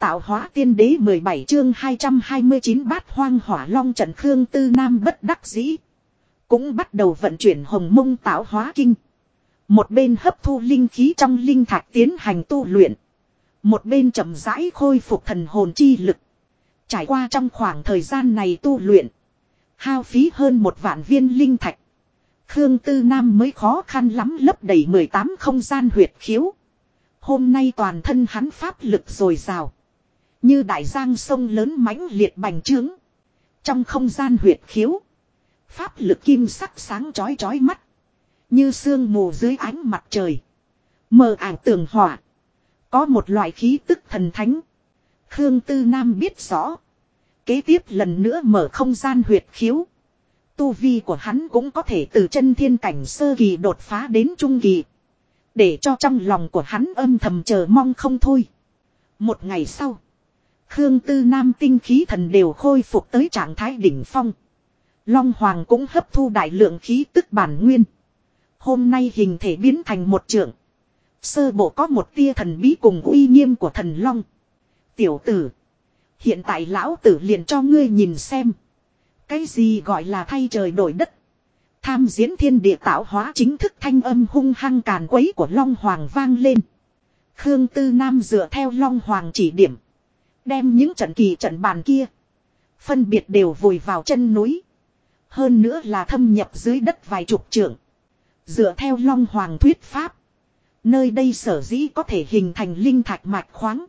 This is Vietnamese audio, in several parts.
tạo hóa tiên đế 17 chương 229 bát hoang hỏa long trận. Khương Tư Nam bất đắc dĩ. Cũng bắt đầu vận chuyển hồng mông tạo hóa kinh. Một bên hấp thu linh khí trong linh thạch tiến hành tu luyện. Một bên chậm rãi khôi phục thần hồn chi lực. Trải qua trong khoảng thời gian này tu luyện. Hao phí hơn 1 vạn viên linh thạch. Khương Tư Nam mới khó khăn lắm lấp đầy 18 không gian huyệt khiếu. Hôm nay toàn thân hắn pháp lực dồi dào. Như đại giang sông lớn mãnh liệt bành trướng. Trong không gian huyệt khiếu. Pháp lực kim sắc sáng chói chói mắt. Như sương mù dưới ánh mặt trời. Mờ ảo tường hỏa. Có một loại khí tức thần thánh. Khương Tư Nam biết rõ. Kế tiếp lần nữa mở không gian huyệt khiếu. Tu vi của hắn cũng có thể từ chân thiên cảnh sơ kỳ đột phá đến trung kỳ. Để cho trong lòng của hắn âm thầm chờ mong không thôi. Một ngày sau. Khương Tư Nam tinh khí thần đều khôi phục tới trạng thái đỉnh phong. Long Hoàng cũng hấp thu đại lượng khí tức bản nguyên. Hôm nay hình thể biến thành một trượng. Sơ bộ có một tia thần bí cùng uy nghiêm của thần Long. Tiểu tử. Hiện tại lão tử liền cho ngươi nhìn xem. Cái gì gọi là thay trời đổi đất. Tham diễn thiên địa tạo hóa chính thức thanh âm hung hăng càn quấy của Long Hoàng vang lên. Khương Tư Nam dựa theo Long Hoàng chỉ điểm. Đem những trận kỳ trận bàn kia. Phân biệt đều vùi vào chân núi. Hơn nữa là thâm nhập dưới đất vài chục trượng. Dựa theo Long Hoàng thuyết pháp. Nơi đây sở dĩ có thể hình thành linh thạch mạch khoáng.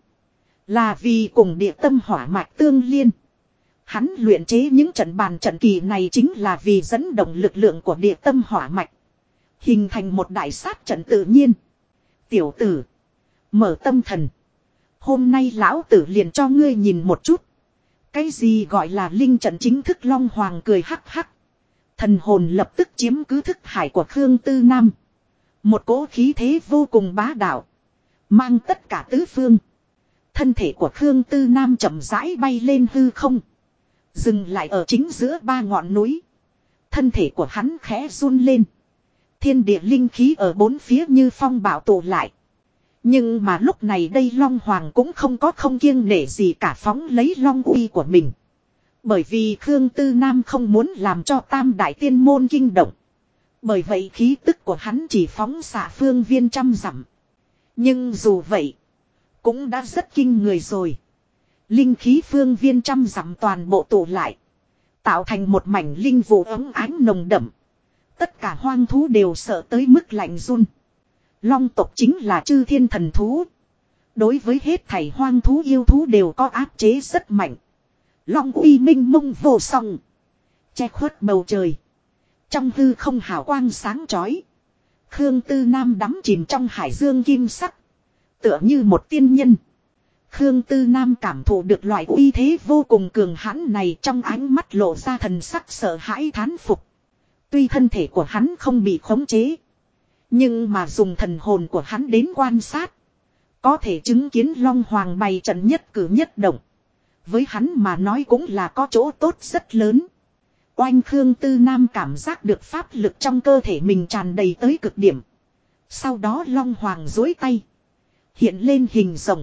Là vì cùng địa tâm hỏa mạch tương liên. Hắn luyện chế những trận bàn trận kỳ này chính là vì dẫn động lực lượng của địa tâm hỏa mạch. Hình thành một đại sát trận tự nhiên. Tiểu tử. Mở tâm thần. Hôm nay lão tử liền cho ngươi nhìn một chút. Cái gì gọi là linh trận chính thức. Long Hoàng cười hắc hắc. Thần hồn lập tức chiếm cứ thức hải của Khương Tư Nam. Một cỗ khí thế vô cùng bá đạo. Mang tất cả tứ phương. Thân thể của Khương Tư Nam chậm rãi bay lên hư không. Dừng lại ở chính giữa 3 ngọn núi. Thân thể của hắn khẽ run lên. Thiên địa linh khí ở 4 phía như phong bạo tụ lại. Nhưng mà lúc này đây Long Hoàng cũng không kiêng nể gì cả, phóng lấy long uy của mình. Bởi vì Khương Tư Nam không muốn làm cho Tam Đại Tiên Môn kinh động. Bởi vậy khí tức của hắn chỉ phóng xạ phương viên 100 dặm. Nhưng dù vậy, cũng đã rất kinh người rồi. Linh khí phương viên 100 dặm toàn bộ tụ lại. Tạo thành một mảnh linh vụ ấm ánh nồng đậm. Tất cả hoang thú đều sợ tới mức lạnh run. Long tộc chính là chư thiên thần thú. Đối với hết thảy hoang thú yêu thú đều có áp chế rất mạnh. Long uy minh mông vô song. Che khuất bầu trời. Trong hư không hào quang sáng chói. Khương Tư Nam đắm chìm trong hải dương kim sắc. Tựa như một tiên nhân. Khương Tư Nam cảm thụ được loại uy thế vô cùng cường hãn này, trong ánh mắt lộ ra thần sắc sợ hãi thán phục. Tuy thân thể của hắn không bị khống chế. Nhưng mà dùng thần hồn của hắn đến quan sát. Có thể chứng kiến Long Hoàng bày trận nhất cử nhất động. Với hắn mà nói cũng là có chỗ tốt rất lớn. Oanh, Khương Tư Nam cảm giác được pháp lực trong cơ thể mình tràn đầy tới cực điểm. Sau đó Long Hoàng duỗi tay. Hiện lên hình rồng.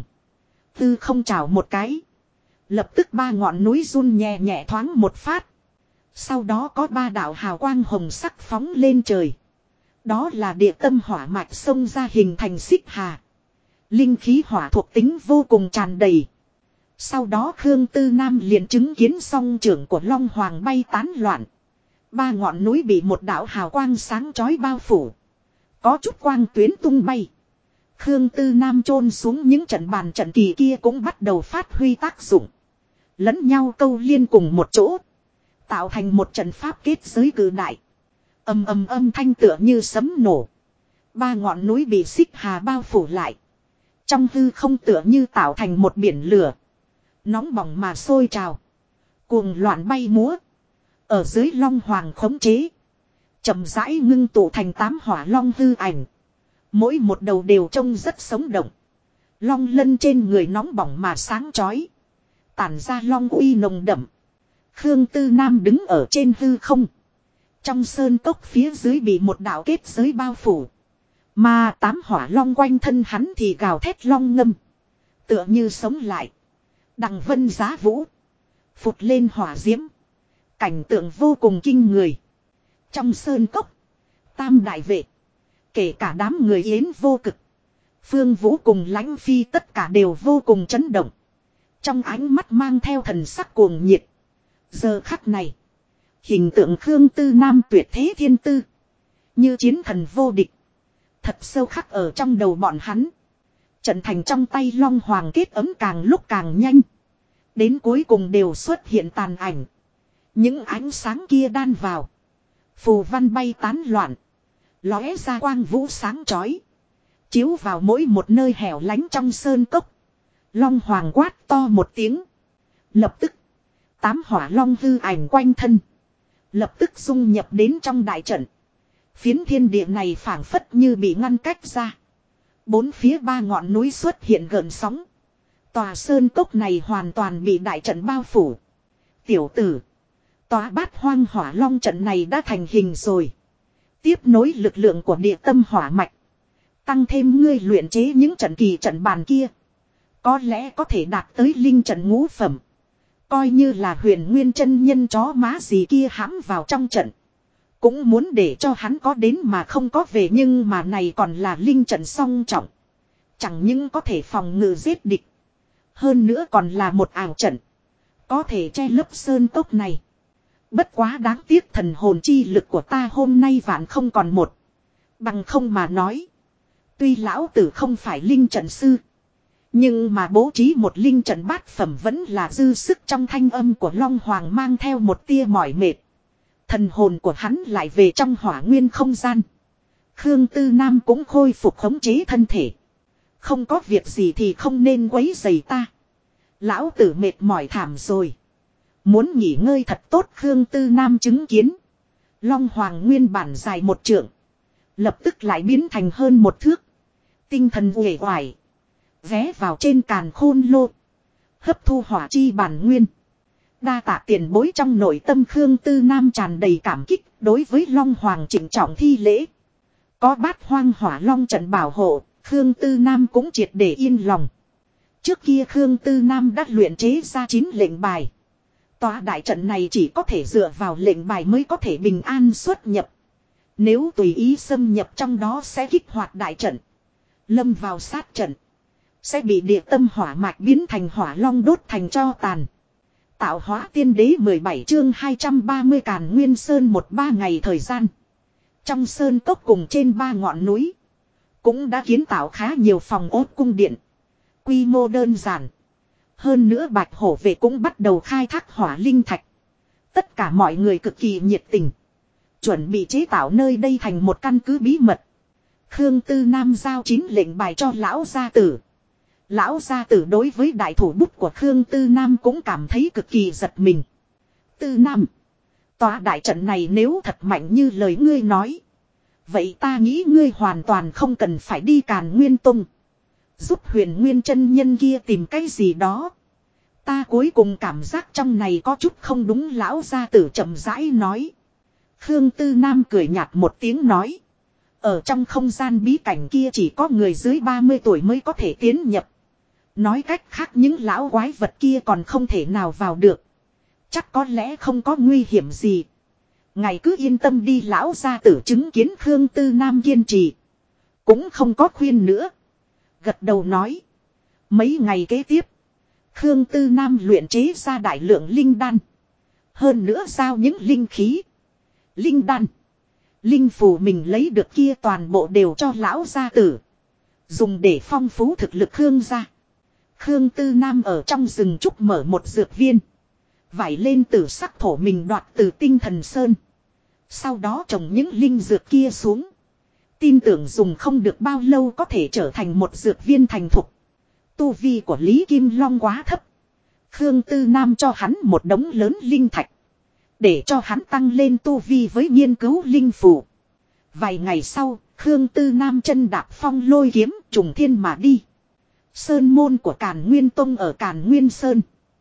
Tư không chảo một cái. Lập tức 3 ngọn núi run nhẹ nhẹ thoáng một phát. Sau đó có 3 đạo hào quang hồng sắc phóng lên trời. Đó là địa tâm hỏa mạch xông ra hình thành xích hà. Linh khí hỏa thuộc tính vô cùng tràn đầy. Sau đó Khương Tư Nam liền chứng kiến song trưởng của Long Hoàng bay tán loạn. 3 ngọn núi bị một đạo hào quang sáng chói bao phủ. Có chút quang tuyến tung bay. Khương Tư Nam chôn xuống những trận bàn trận kỳ kia cũng bắt đầu phát huy tác dụng. Lẫn nhau câu liên cùng một chỗ. Tạo thành một trận pháp kết giới cử đại. Ầm ầm âm thanh tựa như sấm nổ. 3 ngọn núi bị xích hà bao phủ lại. Trong hư không tựa như tạo thành một biển lửa. Nóng bỏng mà sôi trào. Cuồng loạn bay múa. Ở dưới Long Hoàng khống chế. Chậm rãi ngưng tụ thành 8 hỏa long hư ảnh. Mỗi một đầu đều trông rất sống động. Long lân trên người nóng bỏng mà sáng chói. Tản ra long uy nồng đậm. Khương Tư Nam đứng ở trên hư không. Trong sơn cốc phía dưới bị một đạo kết giới bao phủ. Mà 8 hỏa long quanh thân hắn thì gào thét long ngâm. Tựa như sống lại. Đằng vân giá vũ. Phụt lên hỏa diễm. Cảnh tượng vô cùng kinh người. Trong sơn cốc. Tam đại vệ. Kể cả đám người Yến Vô Cực. Phương Vũ cùng Lãnh Phi tất cả đều vô cùng chấn động. Trong ánh mắt mang theo thần sắc cuồng nhiệt. Giờ khắc này. Hình tượng Khương Tư Nam tuyệt thế thiên tư. Như chiến thần vô địch. Thật sâu khắc ở trong đầu bọn hắn. Trận thành trong tay Long Hoàng kết ấm càng lúc càng nhanh. Đến cuối cùng đều xuất hiện tàn ảnh. Những ánh sáng kia đan vào. Phù văn bay tán loạn. Lóe ra quang vũ sáng chói. Chiếu vào mỗi một nơi hẻo lánh trong sơn cốc. Long Hoàng quát to một tiếng. Lập tức. 8 hỏa long hư ảnh quanh thân. Lập tức dung nhập đến trong đại trận. Phiến thiên địa này phảng phất như bị ngăn cách ra. 4 phía 3 ngọn núi xuất hiện gợn sóng. Tòa sơn cốc này hoàn toàn bị đại trận bao phủ. Tiểu tử. Tòa bát hoang hỏa long trận này đã thành hình rồi. Tiếp nối lực lượng của địa tâm hỏa mạch. Tăng thêm ngươi luyện chế những trận kỳ trận bàn kia. Có lẽ có thể đạt tới linh trận ngũ phẩm. Coi như là huyền nguyên chân nhân chó má gì kia hãm vào trong trận. Cũng muốn để cho hắn có đến mà không có về, nhưng mà này còn là linh trận song trọng. Chẳng những có thể phòng ngự giết địch. Hơn nữa còn là một ảo trận. Có thể che lấp sơn cốc này. Bất quá đáng tiếc thần hồn chi lực của ta hôm nay vạn không còn một. Bằng không mà nói. Tuy lão tử không phải linh trận sư. Nhưng mà bố trí một linh trận bát phẩm vẫn là dư sức. Trong thanh âm của Long Hoàng mang theo một tia mỏi mệt. Thần hồn của hắn lại về trong hỏa nguyên không gian. Khương Tư Nam cũng khôi phục khống chế thân thể. Không có việc gì thì không nên quấy rầy ta. Lão tử mệt mỏi thảm rồi. Muốn nghỉ ngơi thật tốt. Khương Tư Nam chứng kiến. Long Hoàng nguyên bản dài 1 trượng. Lập tức lại biến thành hơn 1 thước. Tinh thần uể oải. Ghé vào trên càn khôn lô. Hấp thu hỏa chi bản nguyên. Đa tạ tiền bối. Trong nội tâm Khương Tư Nam tràn đầy cảm kích. Đối với Long Hoàng trịnh trọng thi lễ. Có bát hoang hỏa long trận bảo hộ. Khương Tư Nam cũng triệt để yên lòng. Trước kia Khương Tư Nam đã luyện chế ra 9 lệnh bài. Tòa đại trận này chỉ có thể dựa vào lệnh bài mới có thể bình an xuất nhập. Nếu tùy ý xâm nhập trong đó sẽ kích hoạt đại trận. Lâm vào sát trận. Sẽ bị địa tâm hỏa mạch biến thành hỏa long đốt thành tro tàn. Tạo hóa tiên đế 17 chương 230 Càn Nguyên Sơn 1-3 ngày thời gian. Trong sơn cốc cùng trên 3 ngọn núi. Cũng đã kiến tạo khá nhiều phòng ốt cung điện. Quy mô đơn giản. Hơn nữa Bạch Hổ Vệ cũng bắt đầu khai thác hỏa linh thạch. Tất cả mọi người cực kỳ nhiệt tình. Chuẩn bị chế tạo nơi đây thành một căn cứ bí mật. Khương Tư Nam giao 9 lệnh bài cho lão gia tử. Lão gia tử đối với đại thủ bút của Khương Tư Nam cũng cảm thấy cực kỳ giật mình. Tư Nam. Tòa đại trận này nếu thật mạnh như lời ngươi nói. Vậy ta nghĩ ngươi hoàn toàn không cần phải đi Càn Nguyên Tông. Giúp huyền nguyên chân nhân kia tìm cái gì đó. Ta cuối cùng cảm giác trong này có chút không đúng. Lão gia tử chậm rãi nói. Khương Tư Nam cười nhạt một tiếng nói. Ở trong không gian bí cảnh kia chỉ có người dưới 30 tuổi mới có thể tiến nhập. Nói cách khác những lão quái vật kia còn không thể nào vào được. Chắc có lẽ không có nguy hiểm gì. Ngài cứ yên tâm đi. Lão gia tử chứng kiến Khương Tư Nam kiên trì. Cũng không có khuyên nữa. Gật đầu nói. Mấy ngày kế tiếp. Khương Tư Nam luyện chế ra đại lượng linh đan. Hơn nữa giao những linh khí. Linh đan. Linh phù mình lấy được kia toàn bộ đều cho lão gia tử. Dùng để phong phú thực lực Khương gia. Khương Tư Nam ở trong rừng trúc mở một dược viên. Vải lên tử sắc thổ mình đoạt từ Tinh Thần Sơn. Sau đó trồng những linh dược kia xuống. Tin tưởng dùng không được bao lâu có thể trở thành một dược viên thành thục. Tu vi của Lý Kim Long quá thấp. Khương Tư Nam cho hắn một đống lớn linh thạch. Để cho hắn tăng lên tu vi với nghiên cứu linh phù. Vài ngày sau, Khương Tư Nam chân đạp phong lôi kiếm trùng thiên mà đi. Sơn môn của Càn Nguyên Tông ở Càn Nguyên Sơn.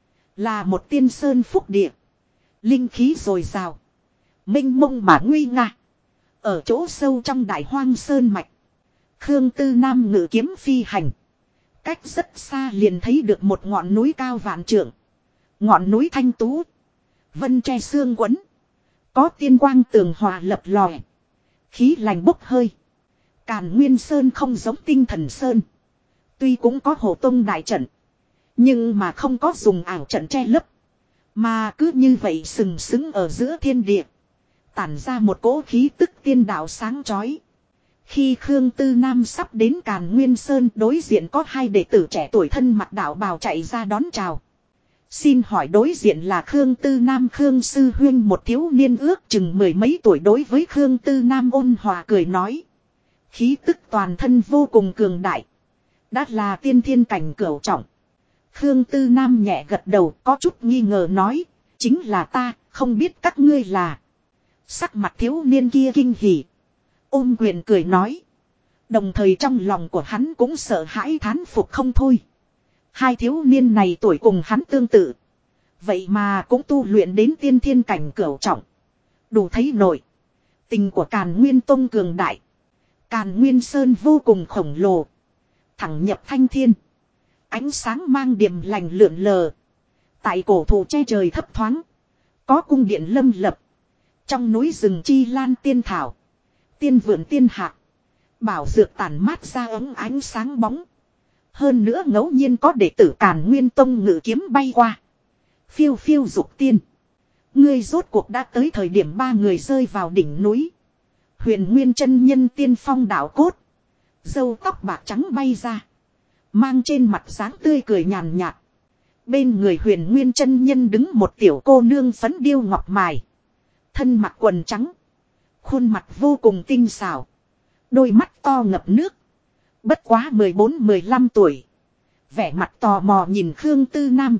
Là một tiên sơn phúc địa. Linh khí dồi dào. Mênh mông mà nguy nga. Ở chỗ sâu trong đại hoang sơn mạch. Khương Tư Nam ngự kiếm phi hành. Cách rất xa liền thấy được một ngọn núi cao vạn trượng. Ngọn núi thanh tú. Vân tre sương quấn. Có tiên quang tường hòa lập lòe. Khí lành bốc hơi. Càn Nguyên Sơn không giống Tinh Thần Sơn. Tuy cũng có Hộ Tông đại trận. Nhưng mà không có dùng ảo trận che lấp. Mà cứ như vậy sừng sững ở giữa thiên địa. Tản ra một cỗ khí tức tiên đạo sáng chói. Khi Khương Tư Nam sắp đến Càn Nguyên Sơn, đối diện có hai đệ tử trẻ tuổi thân mặc đạo bào chạy ra đón chào. Xin hỏi đối diện là Khương Tư Nam Khương Sư Huyên, một thiếu niên ước chừng mười mấy tuổi, đối với Khương Tư Nam ôn hòa cười nói. Khí tức toàn thân vô cùng cường đại. Đã là tiên thiên cảnh cửu trọng. Khương Tư Nam nhẹ gật đầu, có chút nghi ngờ nói. Chính là ta, không biết các ngươi là. Sắc mặt thiếu niên kia kinh hỉ. Ôm quyền cười nói. Đồng thời trong lòng của hắn cũng sợ hãi thán phục không thôi. Hai thiếu niên này tuổi cùng hắn tương tự. Vậy mà cũng tu luyện đến tiên thiên cảnh cửu trọng. Đủ thấy nổi. Tình của Càn Nguyên Tông cường đại. Càn Nguyên Sơn vô cùng khổng lồ. Thẳng nhập thanh thiên. Ánh sáng mang điểm lành lượn lờ. Tại cổ thụ che trời thấp thoáng. Có cung điện lâm lập. Trong núi rừng chi lan tiên thảo. Tiên vượn tiên hạc. Bảo dược tản mát ra ống ánh sáng bóng. Hơn nữa ngẫu nhiên có đệ tử Càn Nguyên Tông ngự kiếm bay qua. Phiêu phiêu dục tiên. Ngươi rốt cuộc đã tới thời điểm ba người rơi vào đỉnh núi. Huyền Nguyên chân nhân tiên phong đạo cốt. Râu tóc bạc trắng bay ra. Mang trên mặt dáng tươi cười nhàn nhạt. Bên người Huyền Nguyên chân nhân đứng một tiểu cô nương phấn điêu ngọc mài. Thân mặc quần trắng. Khuôn mặt vô cùng tinh xảo. Đôi mắt to ngập nước. Bất quá 14-15 tuổi. Vẻ mặt tò mò nhìn Khương Tư Nam.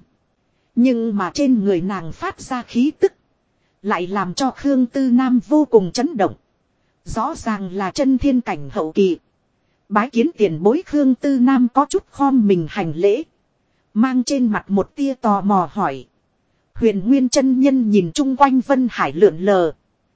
Nhưng mà trên người nàng phát ra khí tức. Lại làm cho Khương Tư Nam vô cùng chấn động. Rõ ràng là chân thiên cảnh hậu kỳ. Bái kiến tiền bối. Khương Tư Nam có chút khom mình hành lễ. Mang trên mặt một tia tò mò hỏi. Huyền Nguyên chân nhân nhìn chung quanh vân hải lượn lờ.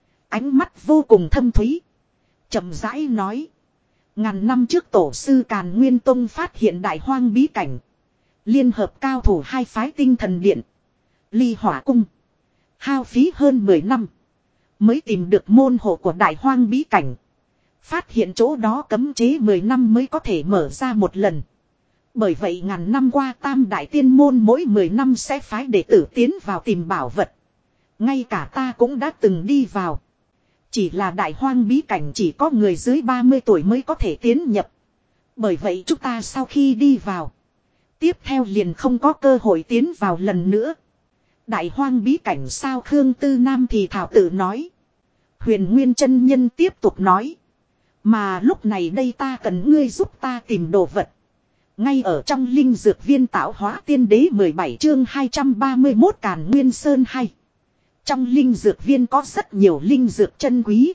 Ánh mắt vô cùng thâm thúy. Chậm rãi nói. Ngàn năm trước tổ sư Càn Nguyên Tông phát hiện đại hoang bí cảnh. Liên hợp cao thủ hai phái Tinh Thần Điện. Ly Hỏa Cung. Hao phí hơn 10 năm. Mới tìm được môn hộ của đại hoang bí cảnh. Phát hiện chỗ đó cấm chế 10 năm mới có thể mở ra một lần. Bởi vậy ngàn năm qua tam đại tiên môn mỗi 10 năm sẽ phái đệ tử tiến vào tìm bảo vật. Ngay cả ta cũng đã từng đi vào. Chỉ là đại hoang bí cảnh chỉ có người dưới 30 tuổi mới có thể tiến nhập. Bởi vậy chúng ta sau khi đi vào. Tiếp theo liền không có cơ hội tiến vào lần nữa. Đại hoang bí cảnh sao? Khương Tư Nam thì thảo tự nói. Huyền Nguyên chân nhân tiếp tục nói. Mà lúc này đây ta cần ngươi giúp ta tìm đồ vật. Ngay ở trong linh dược viên tạo hóa tiên đế 17 chương 231 Càn Nguyên Sơn hay. Trong linh dược viên có rất nhiều linh dược chân quý.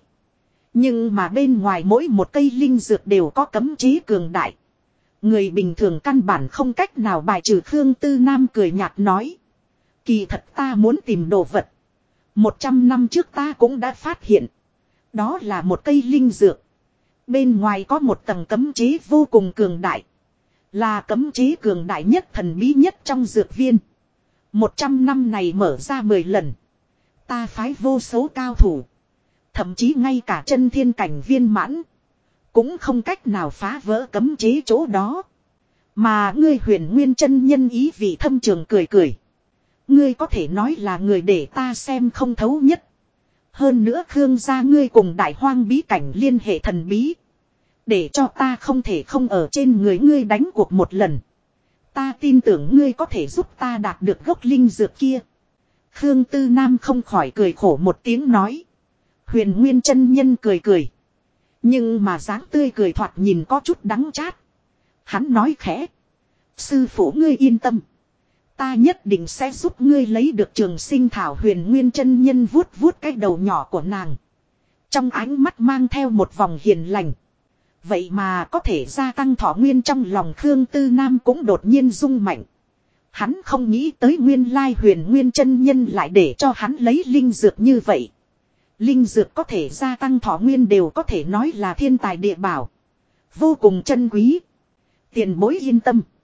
Nhưng mà bên ngoài mỗi một cây linh dược đều có cấm chế cường đại. Người bình thường căn bản không cách nào bài trừ. Khương Tư Nam cười nhạt nói. Kỳ thật ta muốn tìm đồ vật. 100 năm trước ta cũng đã phát hiện. Đó là một cây linh dược. Bên ngoài có một tầng cấm chế vô cùng cường đại. Là cấm chế cường đại nhất, thần bí nhất trong dược viên. 100 năm này mở ra 10 lần. Ta phái vô số cao thủ. Thậm chí ngay cả chân thiên cảnh viên mãn. Cũng không cách nào phá vỡ cấm chế chỗ đó. Mà ngươi Huyền Nguyên chân nhân ý vị thâm trường cười cười. Ngươi có thể nói là người để ta xem không thấu nhất. Hơn nữa Khương gia ngươi cùng đại hoang bí cảnh liên hệ thần bí. Để cho ta không thể không ở trên người ngươi đánh cuộc một lần. Ta tin tưởng ngươi có thể giúp ta đạt được gốc linh dược kia. Khương Tư Nam không khỏi cười khổ một tiếng nói. Huyền Nguyên chân nhân cười cười. Nhưng mà dáng tươi cười thoạt nhìn có chút đắng chát. Hắn nói khẽ. Sư phụ ngươi yên tâm. Ta nhất định sẽ giúp ngươi lấy được trường sinh thảo. Huyền Nguyên chân nhân vuốt vuốt cái đầu nhỏ của nàng. Trong ánh mắt mang theo một vòng hiền lành. Vậy mà có thể gia tăng thọ nguyên. Trong lòng Khương Tư Nam cũng đột nhiên rung mạnh. Hắn không nghĩ tới nguyên lai Huyền Nguyên chân nhân lại để cho hắn lấy linh dược như vậy. Linh dược có thể gia tăng thọ nguyên đều có thể nói là thiên tài địa bảo. Vô cùng chân quý. Tiền bối yên tâm.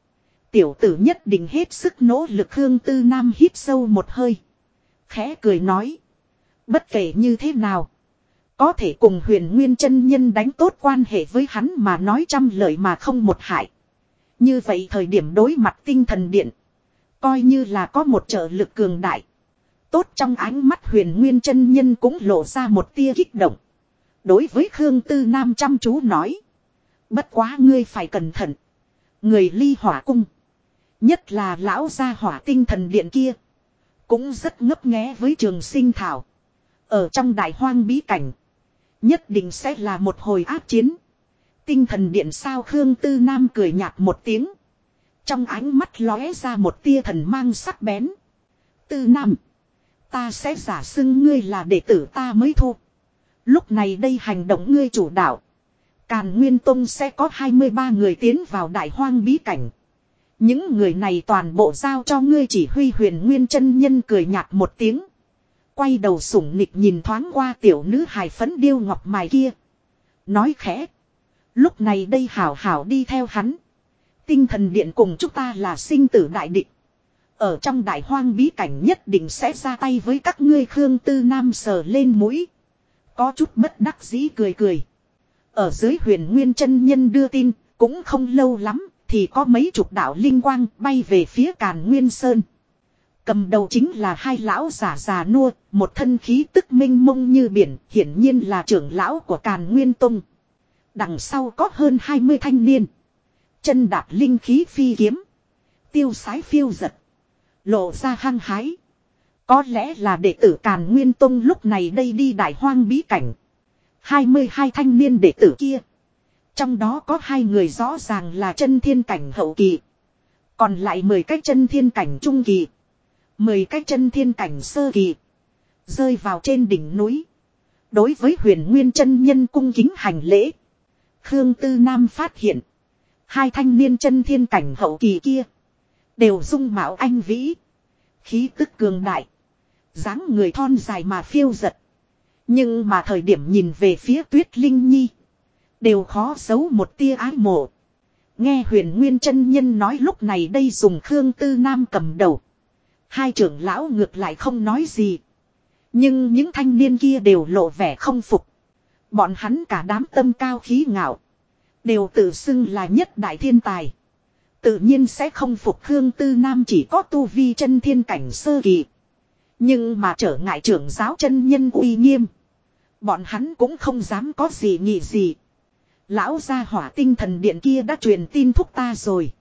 Tiểu tử nhất định hết sức nỗ lực. Khương Tư Nam hít sâu một hơi. Khẽ cười nói. Bất kể như thế nào. Có thể cùng Huyền Nguyên chân nhân đánh tốt quan hệ với hắn mà nói trăm lời mà không một hại. Như vậy thời điểm đối mặt tinh thần điện. Coi như là có một trợ lực cường đại. Tốt, trong ánh mắt Huyền Nguyên chân nhân cũng lộ ra một tia kích động. Đối với Khương Tư Nam chăm chú nói. Bất quá ngươi phải cẩn thận. Người Ly Hỏa cung. Nhất là lão gia hỏa tinh thần điện kia. Cũng rất ngấp nghé với Trường Sinh Thảo. Ở trong đại hoang bí cảnh. Nhất định sẽ là một hồi ác chiến. Tinh thần điện sao? Khương Tư Nam cười nhạt một tiếng. Trong ánh mắt lóe ra một tia thần mang sắc bén. Tư Nam. Ta sẽ giả xưng ngươi là đệ tử ta mới thu. Lúc này đây hành động ngươi chủ đạo. Càn Nguyên Tông sẽ có 23 người tiến vào đại hoang bí cảnh. Những người này toàn bộ giao cho ngươi chỉ huy. Huyền Nguyên chân nhân cười nhạt một tiếng. Quay đầu sủng nịch nhìn thoáng qua tiểu nữ hài phấn điêu ngọc mài kia. Nói khẽ. Lúc này đây hảo hảo đi theo hắn. Tinh thần điện cùng chúng ta là sinh tử đại địch. Ở trong đại hoang bí cảnh nhất định sẽ ra tay với các ngươi. Khương Tư Nam sờ lên mũi. Có chút bất đắc dĩ cười cười. Ở dưới Huyền Nguyên chân nhân đưa tin. Cũng không lâu lắm. Thì có mấy chục đạo linh quang bay về phía Càn Nguyên Sơn. Cầm đầu chính là hai lão giả già nua. Một thân khí tức minh mông như biển. Hiển nhiên là trưởng lão của Càn Nguyên Tông. Đằng sau có hơn 20 thanh niên. Chân đạp linh khí phi kiếm. Tiêu sái phiêu giật. Lộ ra hăng hái. Có lẽ là đệ tử Càn Nguyên Tông lúc này đây đi đại hoang bí cảnh. 22 thanh niên đệ tử kia. Trong đó có 2 người rõ ràng là chân thiên cảnh hậu kỳ. Còn lại 10 cái chân thiên cảnh trung kỳ. 10 cái chân thiên cảnh sơ kỳ. Rơi vào trên đỉnh núi. Đối với Huyền Nguyên chân nhân cung kính hành lễ. Khương Tư Nam phát hiện. 2 thanh niên chân thiên cảnh hậu kỳ kia. Đều dung mạo anh vĩ. Khí tức cường đại. Dáng người thon dài mà phiêu giật. Nhưng mà thời điểm nhìn về phía Tuyết Linh Nhi. Đều khó giấu một tia ái mộ. Nghe Huyền Nguyên chân nhân nói lúc này đây dùng Khương Tư Nam cầm đầu. 2 trưởng lão ngược lại không nói gì. Nhưng những thanh niên kia đều lộ vẻ không phục. Bọn hắn cả đám tâm cao khí ngạo. Đều tự xưng là nhất đại thiên tài. Tự nhiên sẽ không phục Khương Tư Nam chỉ có tu vi chân thiên cảnh sơ kỳ. Nhưng mà trở ngại trưởng giáo chân nhân uy nghiêm. Bọn hắn cũng không dám có gì nghĩ gì. Lão gia hỏa tinh thần điện kia đã truyền tin thúc ta rồi.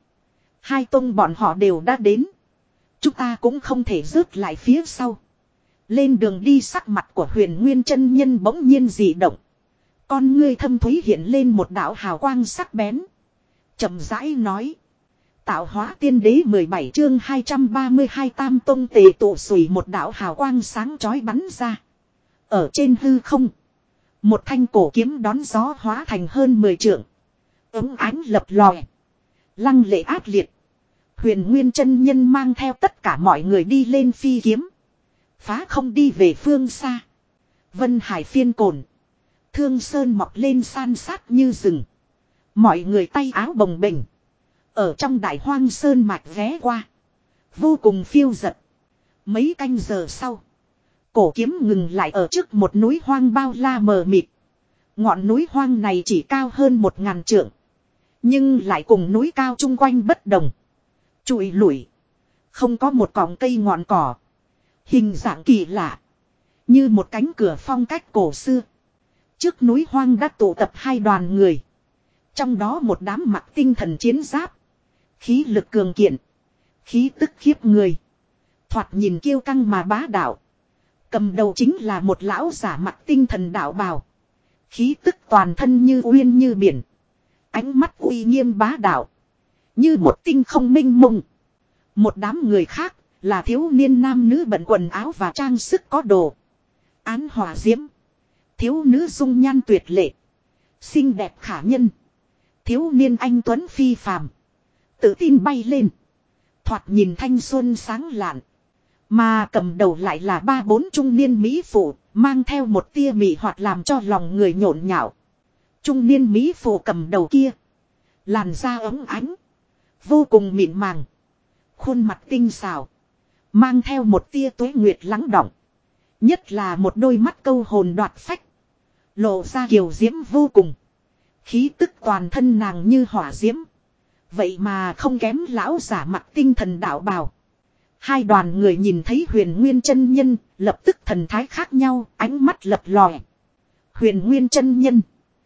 2 tông bọn họ đều đã đến. Chúng ta cũng không thể rớt lại phía sau. Lên đường đi sắc mặt của Huyền Nguyên chân nhân bỗng nhiên dị động. Con ngươi thâm thúy hiện lên một đạo hào quang sắc bén. Chậm rãi nói. Tạo hóa tiên đế 17 chương 232 tam tông tề tụ sủi một đạo hào quang sáng chói bắn ra. Ở trên hư không. Một thanh cổ kiếm đón gió hóa thành hơn 10 trượng. Ống ánh lập lòe. Lăng lệ ác liệt. Huyền Nguyên chân nhân mang theo tất cả mọi người đi lên phi kiếm. Phá không đi về phương xa. Vân Hải phiên cồn. Thương sơn mọc lên san sát như rừng. Mọi người tay áo bồng bềnh. Ở trong đại hoang sơn mạch ghé qua. Vô cùng phiêu giật. Mấy canh giờ sau. Cổ kiếm ngừng lại ở trước một núi hoang bao la mờ mịt. Ngọn núi hoang này chỉ cao hơn 1000 trượng. Nhưng lại cùng núi cao chung quanh bất đồng. Trụi lủi. Không có một cọng cây ngọn cỏ. Hình dạng kỳ lạ. Như một cánh cửa phong cách cổ xưa. Trước núi hoang đã tụ tập 2 đoàn người. Trong đó một đám mặc tinh thần chiến giáp. Khí lực cường kiện. Khí tức khiếp người. Thoạt nhìn kiêu căng mà bá đạo. Cầm đầu chính là một lão giả mặc tinh thần đạo bào. Khí tức toàn thân như uyên như biển. Ánh mắt uy nghiêm bá đạo. Như một tinh không minh mông. Một đám người khác là thiếu niên nam nữ bận quần áo và trang sức có đồ. Án hỏa diễm. Thiếu nữ dung nhan tuyệt lệ. Xinh đẹp khả nhân. Thiếu niên anh tuấn phi phàm. Tự tin bay lên. Thoạt nhìn thanh xuân sáng lạn. Mà cầm đầu lại là 3-4 trung niên mỹ phụ. Mang theo một tia mị hoặc làm cho lòng người nhộn nhạo. Trung niên mỹ phụ cầm đầu kia. Làn da óng ánh. vô cùng mịn màng. Khuôn mặt tinh xảo. Mang theo một tia tuế nguyệt lắng đọng. Nhất là một đôi mắt câu hồn đoạt phách. Lộ ra kiều diễm vô cùng. Khí tức toàn thân nàng như hỏa diễm. Vậy mà không kém lão giả mặc tinh thần đạo bào. Hai đoàn người nhìn thấy Huyền Nguyên chân nhân, lập tức thần thái khác nhau, ánh mắt lập lòe. Huyền Nguyên chân nhân.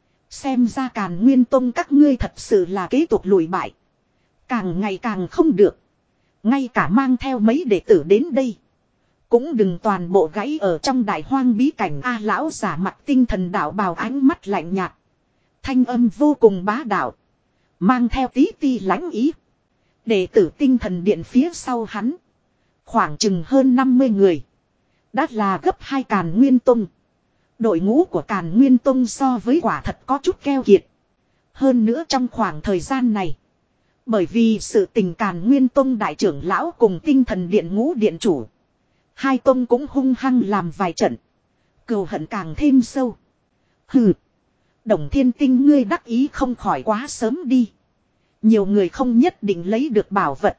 Xem ra Càn Nguyên Tông các ngươi thật sự là kế tục lùi bại. Càng ngày càng không được. Ngay cả mang theo mấy đệ tử đến đây. Cũng đừng toàn bộ gãy ở trong đại hoang bí cảnh. A lão giả mặt tinh thần đạo bào ánh mắt lạnh nhạt. Thanh âm vô cùng bá đạo. Mang theo tí ti lãnh ý. Đệ tử tinh thần điện phía sau hắn. Khoảng chừng hơn 50 người. Đã là gấp 2 Càn Nguyên Tông. Đội ngũ của Càn Nguyên Tông so với quả thật có chút keo kiệt. Hơn nữa trong khoảng thời gian này. Bởi vì sự tình Càn Nguyên Tông đại trưởng lão cùng tinh thần điện ngũ điện chủ. Hai tông cũng hung hăng làm vài trận. Cừu hận càng thêm sâu. Hừ. Đồng Thiên Tinh ngươi đắc ý không khỏi quá sớm đi. Nhiều người không nhất định lấy được bảo vật.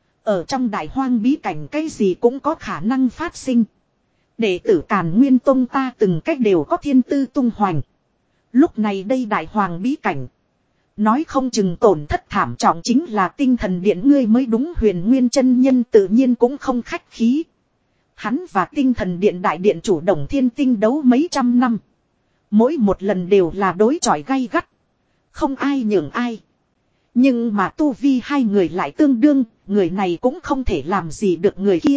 Ở trong đại hoang bí cảnh cái gì cũng có khả năng phát sinh. Đệ tử Càn Nguyên Tông ta từng cách đều có thiên tư tung hoành. Lúc này đây đại hoàng bí cảnh. Nói không chừng tổn thất thảm trọng chính là tinh thần điện ngươi mới đúng. Huyền Nguyên chân nhân tự nhiên cũng không khách khí. Hắn và tinh thần điện đại điện chủ Đồng Thiên Tinh đấu mấy trăm năm. Mỗi một lần đều là đối chọi gay gắt. Không ai nhường ai. Nhưng mà tu vi hai người lại tương đương. Người này cũng không thể làm gì được người kia.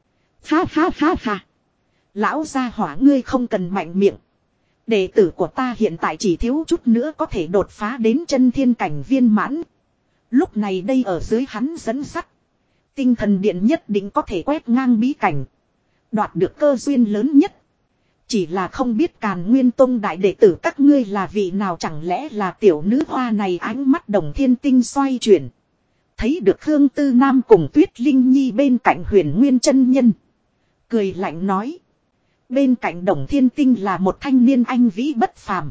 Ha ha ha ha. Lão gia hỏa ngươi không cần mạnh miệng. Đệ tử của ta hiện tại chỉ thiếu chút nữa có thể đột phá đến chân thiên cảnh viên mãn. Lúc này đây ở dưới hắn dẫn dắt. Tinh thần điện nhất định có thể quét ngang bí cảnh. Đoạt được cơ duyên lớn nhất. Chỉ là không biết Càn Nguyên Tông đại đệ tử các ngươi là vị nào, chẳng lẽ là tiểu nữ hoa này. Ánh mắt Đồng Thiên Tinh xoay chuyển. Thấy được Khương Tư Nam cùng Tuyết Linh Nhi bên cạnh Huyền Nguyên chân nhân. Cười lạnh nói. Bên cạnh Đồng Thiên Tinh là một thanh niên anh vĩ bất phàm.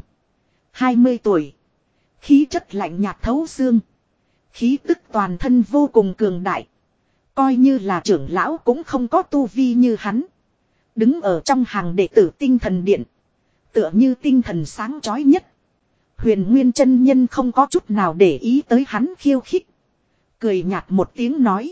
20 tuổi. Khí chất lạnh nhạt thấu xương. Khí tức toàn thân vô cùng cường đại. Coi như là trưởng lão cũng không có tu vi như hắn. Đứng ở trong hàng đệ tử tinh thần điện. Tựa như tinh thần sáng chói nhất. Huyền Nguyên chân nhân không có chút nào để ý tới hắn khiêu khích. Cười nhạt một tiếng nói.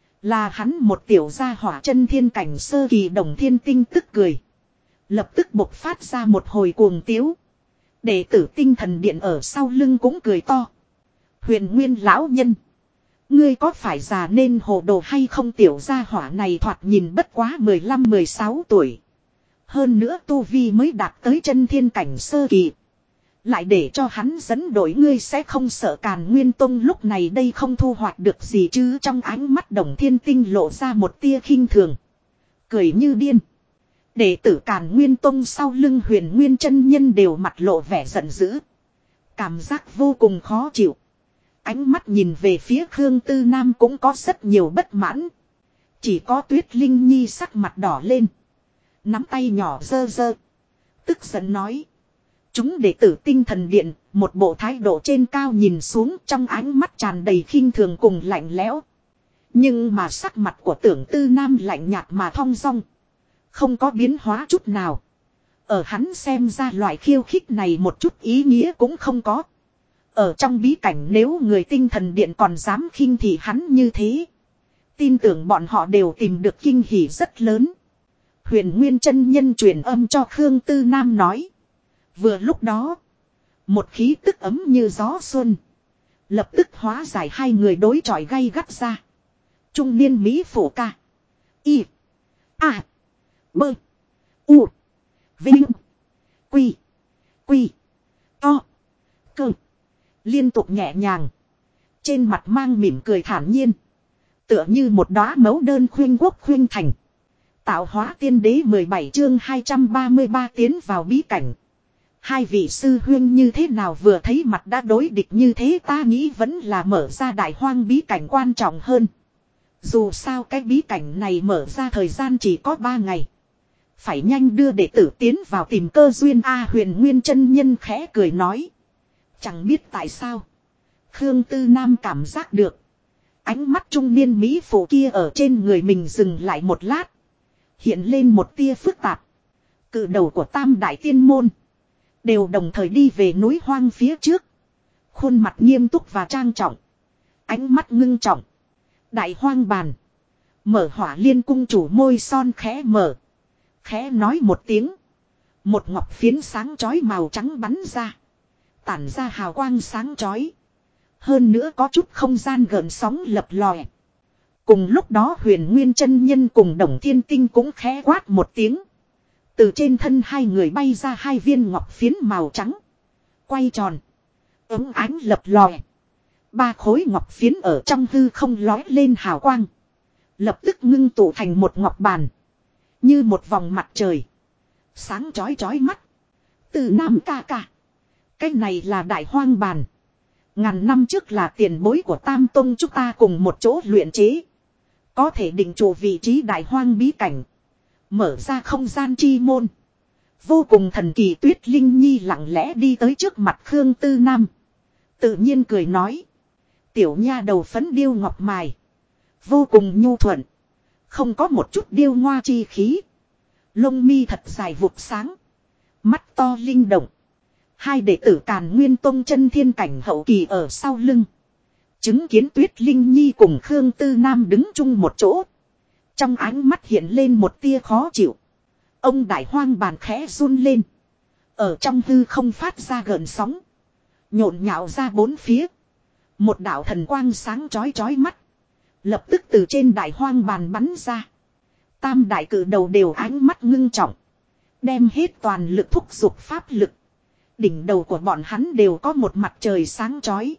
Là hắn một tiểu gia hỏa chân thiên cảnh sơ kỳ. Đồng Thiên Tinh tức cười. Lập tức bộc phát ra một hồi cuồng tiếu. Đệ tử tinh thần điện ở sau lưng cũng cười to. Huyền Nguyên lão nhân. Ngươi có phải già nên hồ đồ hay không? Tiểu gia hỏa này thoạt nhìn bất quá 15-16 tuổi. Hơn nữa tu vi mới đạt tới chân thiên cảnh sơ kỳ. Lại để cho hắn dẫn đội ngươi sẽ không sợ Càn Nguyên Tông lúc này đây không thu hoạch được gì chứ? Trong ánh mắt Đồng Thiên Tinh lộ ra một tia khinh thường. Cười như điên. Đệ tử Càn Nguyên Tông sau lưng Huyền Nguyên chân nhân đều mặt lộ vẻ giận dữ. Cảm giác vô cùng khó chịu. Ánh mắt nhìn về phía Khương Tư Nam cũng có rất nhiều bất mãn. Chỉ có Tuyết Linh Nhi sắc mặt đỏ lên. Nắm tay nhỏ giơ giơ. Tức giận nói. Chúng đệ tử tinh thần điện, một bộ thái độ trên cao nhìn xuống, trong ánh mắt tràn đầy khinh thường cùng lạnh lẽo. Nhưng mà sắc mặt của Tưởng Tư Nam lạnh nhạt mà thong dong. Không có biến hóa chút nào. Ở hắn xem ra loại khiêu khích này một chút ý nghĩa cũng không có. Ở trong bí cảnh nếu người tinh thần điện còn dám khinh thì hắn như thế. Tin tưởng bọn họ đều tìm được kinh hỉ rất lớn. Huyền Nguyên chân nhân truyền âm cho Khương Tư Nam nói. Vừa lúc đó. Một khí tức ấm như gió xuân. Lập tức hóa giải hai người đối chọi gay gắt ra. Trung niên Mỹ phổ ca. Y. A. Bơ. U. Vinh. Quy. Quy. To. Cơ. Liên tục nhẹ nhàng. Trên mặt mang mỉm cười thản nhiên. Tựa như một đóa mẫu đơn khuynh quốc khuynh thành. Tạo hóa tiên đế 17 chương 233 tiến vào bí cảnh. Hai vị sư huyên như thế nào vừa thấy mặt đã đối địch như thế? Ta nghĩ vẫn là mở ra đại hoang bí cảnh quan trọng hơn. Dù sao cái bí cảnh này mở ra thời gian chỉ có 3 ngày. Phải nhanh đưa đệ tử tiến vào tìm cơ duyên. Huyền Nguyên chân nhân khẽ cười nói. Chẳng biết tại sao. Khương Tư Nam cảm giác được. Ánh mắt trung niên Mỹ phụ kia ở trên người mình dừng lại một lát. Hiện lên một tia phức tạp. Cự đầu của tam đại tiên môn. Đều đồng thời đi về núi hoang phía trước. Khuôn mặt nghiêm túc và trang trọng. Ánh mắt ngưng trọng. Đại hoang bàn. Mở Hỏa Liên cung chủ môi son khẽ mở. Khẽ nói một tiếng. Một ngọc phiến sáng chói màu trắng bắn ra. Tản ra hào quang sáng chói. Hơn nữa có chút không gian gợn sóng lập lòe. Cùng lúc đó Huyền Nguyên chân nhân cùng Đồng Thiên Tinh cũng khẽ quát một tiếng. Từ trên thân hai người bay ra hai viên ngọc phiến màu trắng. Quay tròn. Ấm ánh lập lòe. Ba khối ngọc phiến ở trong hư không lói lên hào quang. Lập tức ngưng tụ thành một ngọc bàn. Như một vòng mặt trời. Sáng chói chói mắt. Từ Nam ca ca. Cái này là đại hoang bàn. Ngàn năm trước là tiền bối của Tam Tông chúng ta cùng một chỗ luyện chế. Có thể định trụ vị trí đại hoang bí cảnh. Mở ra không gian chi môn. Vô cùng thần kỳ. Tuyết Linh Nhi lặng lẽ đi tới trước mặt Khương Tư Nam. Tự nhiên cười nói. Tiểu nha đầu phấn điêu ngọc mài. Vô cùng nhu thuận. Không có một chút điêu ngoa chi khí. Lông mi thật dài vụt sáng. Mắt to linh động. Hai đệ tử Càn Nguyên Tông chân thiên cảnh hậu kỳ ở sau lưng. Chứng kiến Tuyết Linh Nhi cùng Khương Tư Nam đứng chung một chỗ. Trong ánh mắt hiện lên một tia khó chịu. Ông đại hoang bàn khẽ run lên. Ở trong hư không phát ra gợn sóng. Nhộn nhạo ra bốn phía. Một đạo thần quang sáng chói chói mắt. Lập tức từ trên đại hoang bàn bắn ra. Tam đại cử đầu đều ánh mắt ngưng trọng. Đem hết toàn lực thúc giục pháp lực. Đỉnh đầu của bọn hắn đều có một mặt trời sáng chói.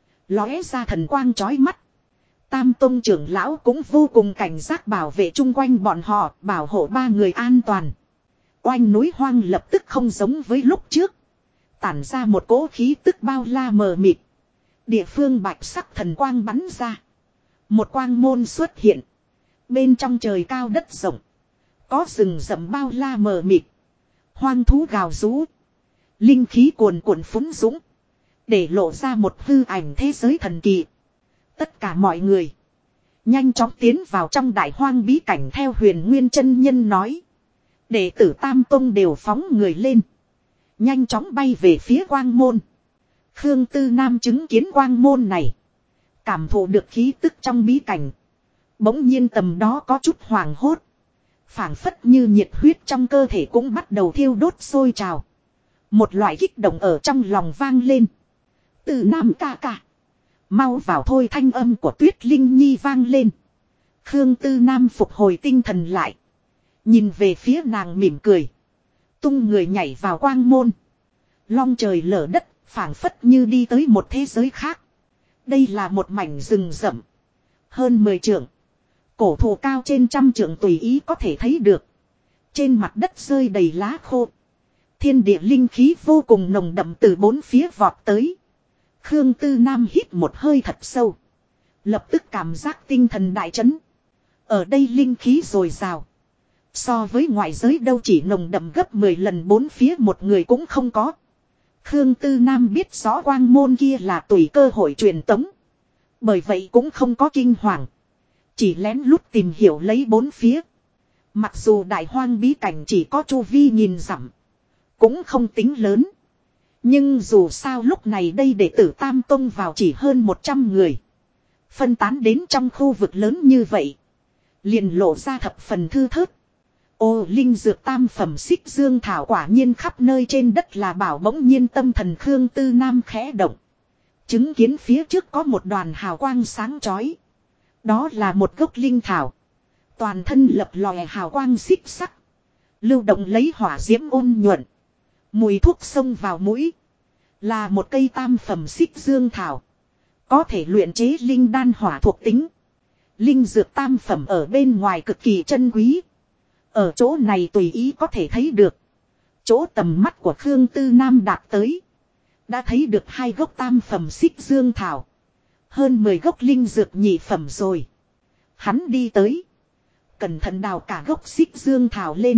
Lóe ra thần quang chói mắt. Tam Tông trưởng lão cũng vô cùng cảnh giác bảo vệ chung quanh bọn họ. Bảo hộ ba người an toàn. Oanh núi hoang lập tức không giống với lúc trước. Tản ra một cỗ khí tức bao la mờ mịt. Địa phương bạch sắc thần quang bắn ra. Một quang môn xuất hiện. Bên trong trời cao đất rộng. Có rừng rậm bao la mờ mịt. Hoang thú gào rú. Linh khí cuồn cuộn phúng dũng. Để lộ ra một hư ảnh thế giới thần kỳ. Tất cả mọi người. Nhanh chóng tiến vào trong đại hoang bí cảnh theo Huyền Nguyên chân nhân nói. Đệ tử Tam Tông đều phóng người lên. Nhanh chóng bay về phía quang môn. Khương Tư Nam chứng kiến quang môn này. Cảm thụ được khí tức trong bí cảnh. Bỗng nhiên tầm đó có chút hoảng hốt. Phảng phất như nhiệt huyết trong cơ thể cũng bắt đầu thiêu đốt sôi trào. Một loại kích động ở trong lòng vang lên. Từ Nam ca ca. Mau vào thôi, thanh âm của Tuyết Linh Nhi vang lên. Khương Tư Nam phục hồi tinh thần lại. Nhìn về phía nàng mỉm cười. Tung người nhảy vào quang môn. Long trời lở đất, phảng phất như đi tới một thế giới khác. Đây là một mảnh rừng rậm. Hơn 10 trượng. Cổ thụ cao trên 100 trượng tùy ý có thể thấy được. Trên mặt đất rơi đầy lá khô. Thiên địa linh khí vô cùng nồng đậm từ bốn phía vọt tới. Khương Tư Nam hít một hơi thật sâu. Lập tức cảm giác tinh thần đại chấn. Ở đây linh khí dồi dào. So với ngoại giới đâu chỉ nồng đậm gấp 10 lần, bốn phía một người cũng không có. Khương Tư Nam biết rõ quang môn kia là tùy cơ hội truyền tống. Bởi vậy cũng không có kinh hoàng. Chỉ lén lút tìm hiểu lấy bốn phía. Mặc dù đại hoang bí cảnh chỉ có chu vi nhìn dặm. Cũng không tính lớn. Nhưng dù sao lúc này đây đệ tử Tam Tông vào chỉ hơn 100 người. Phân tán đến trong khu vực lớn như vậy. Liền lộ ra thập phần thư thớt. Ô, linh dược tam phẩm xích dương thảo quả nhiên khắp nơi trên đất là bảo, bỗng nhiên tâm thần Khương Tư Nam khẽ động. Chứng kiến phía trước có một đoàn hào quang sáng chói. Đó là một gốc linh thảo. Toàn thân lập lòe hào quang xích sắc. Lưu động lấy hỏa diễm ôn nhuận. Mùi thuốc xông vào mũi. Là một cây tam phẩm xích dương thảo. Có thể luyện chế linh đan hỏa thuộc tính. Linh dược tam phẩm ở bên ngoài cực kỳ chân quý. Ở chỗ này tùy ý có thể thấy được. Chỗ tầm mắt của Khương Tư Nam đạt tới. Đã thấy được 2 gốc tam phẩm xích dương thảo. Hơn 10 gốc linh dược nhị phẩm rồi. Hắn đi tới. Cẩn thận đào cả gốc xích dương thảo lên.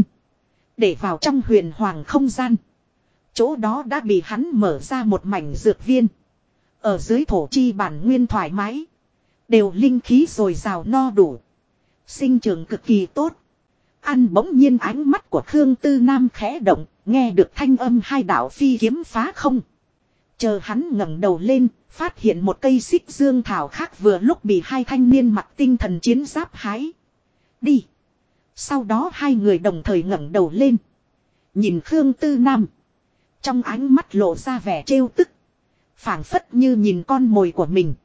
Để vào trong huyền hoàng không gian. Chỗ đó đã bị hắn mở ra một mảnh dược viên. Ở dưới thổ chi bản nguyên thoải mái. Đều linh khí dồi dào no đủ. Sinh trưởng cực kỳ tốt. Ăn bỗng nhiên ánh mắt của Khương Tư Nam khẽ động, nghe được thanh âm hai đạo phi kiếm phá không. Chờ hắn ngẩng đầu lên, phát hiện một cây xích dương thảo khác vừa lúc bị hai thanh niên mặc tinh thần chiến giáp hái. Đi. Sau đó hai người đồng thời ngẩng đầu lên. Nhìn Khương Tư Nam. Trong ánh mắt lộ ra vẻ trêu tức. Phảng phất như nhìn con mồi của mình.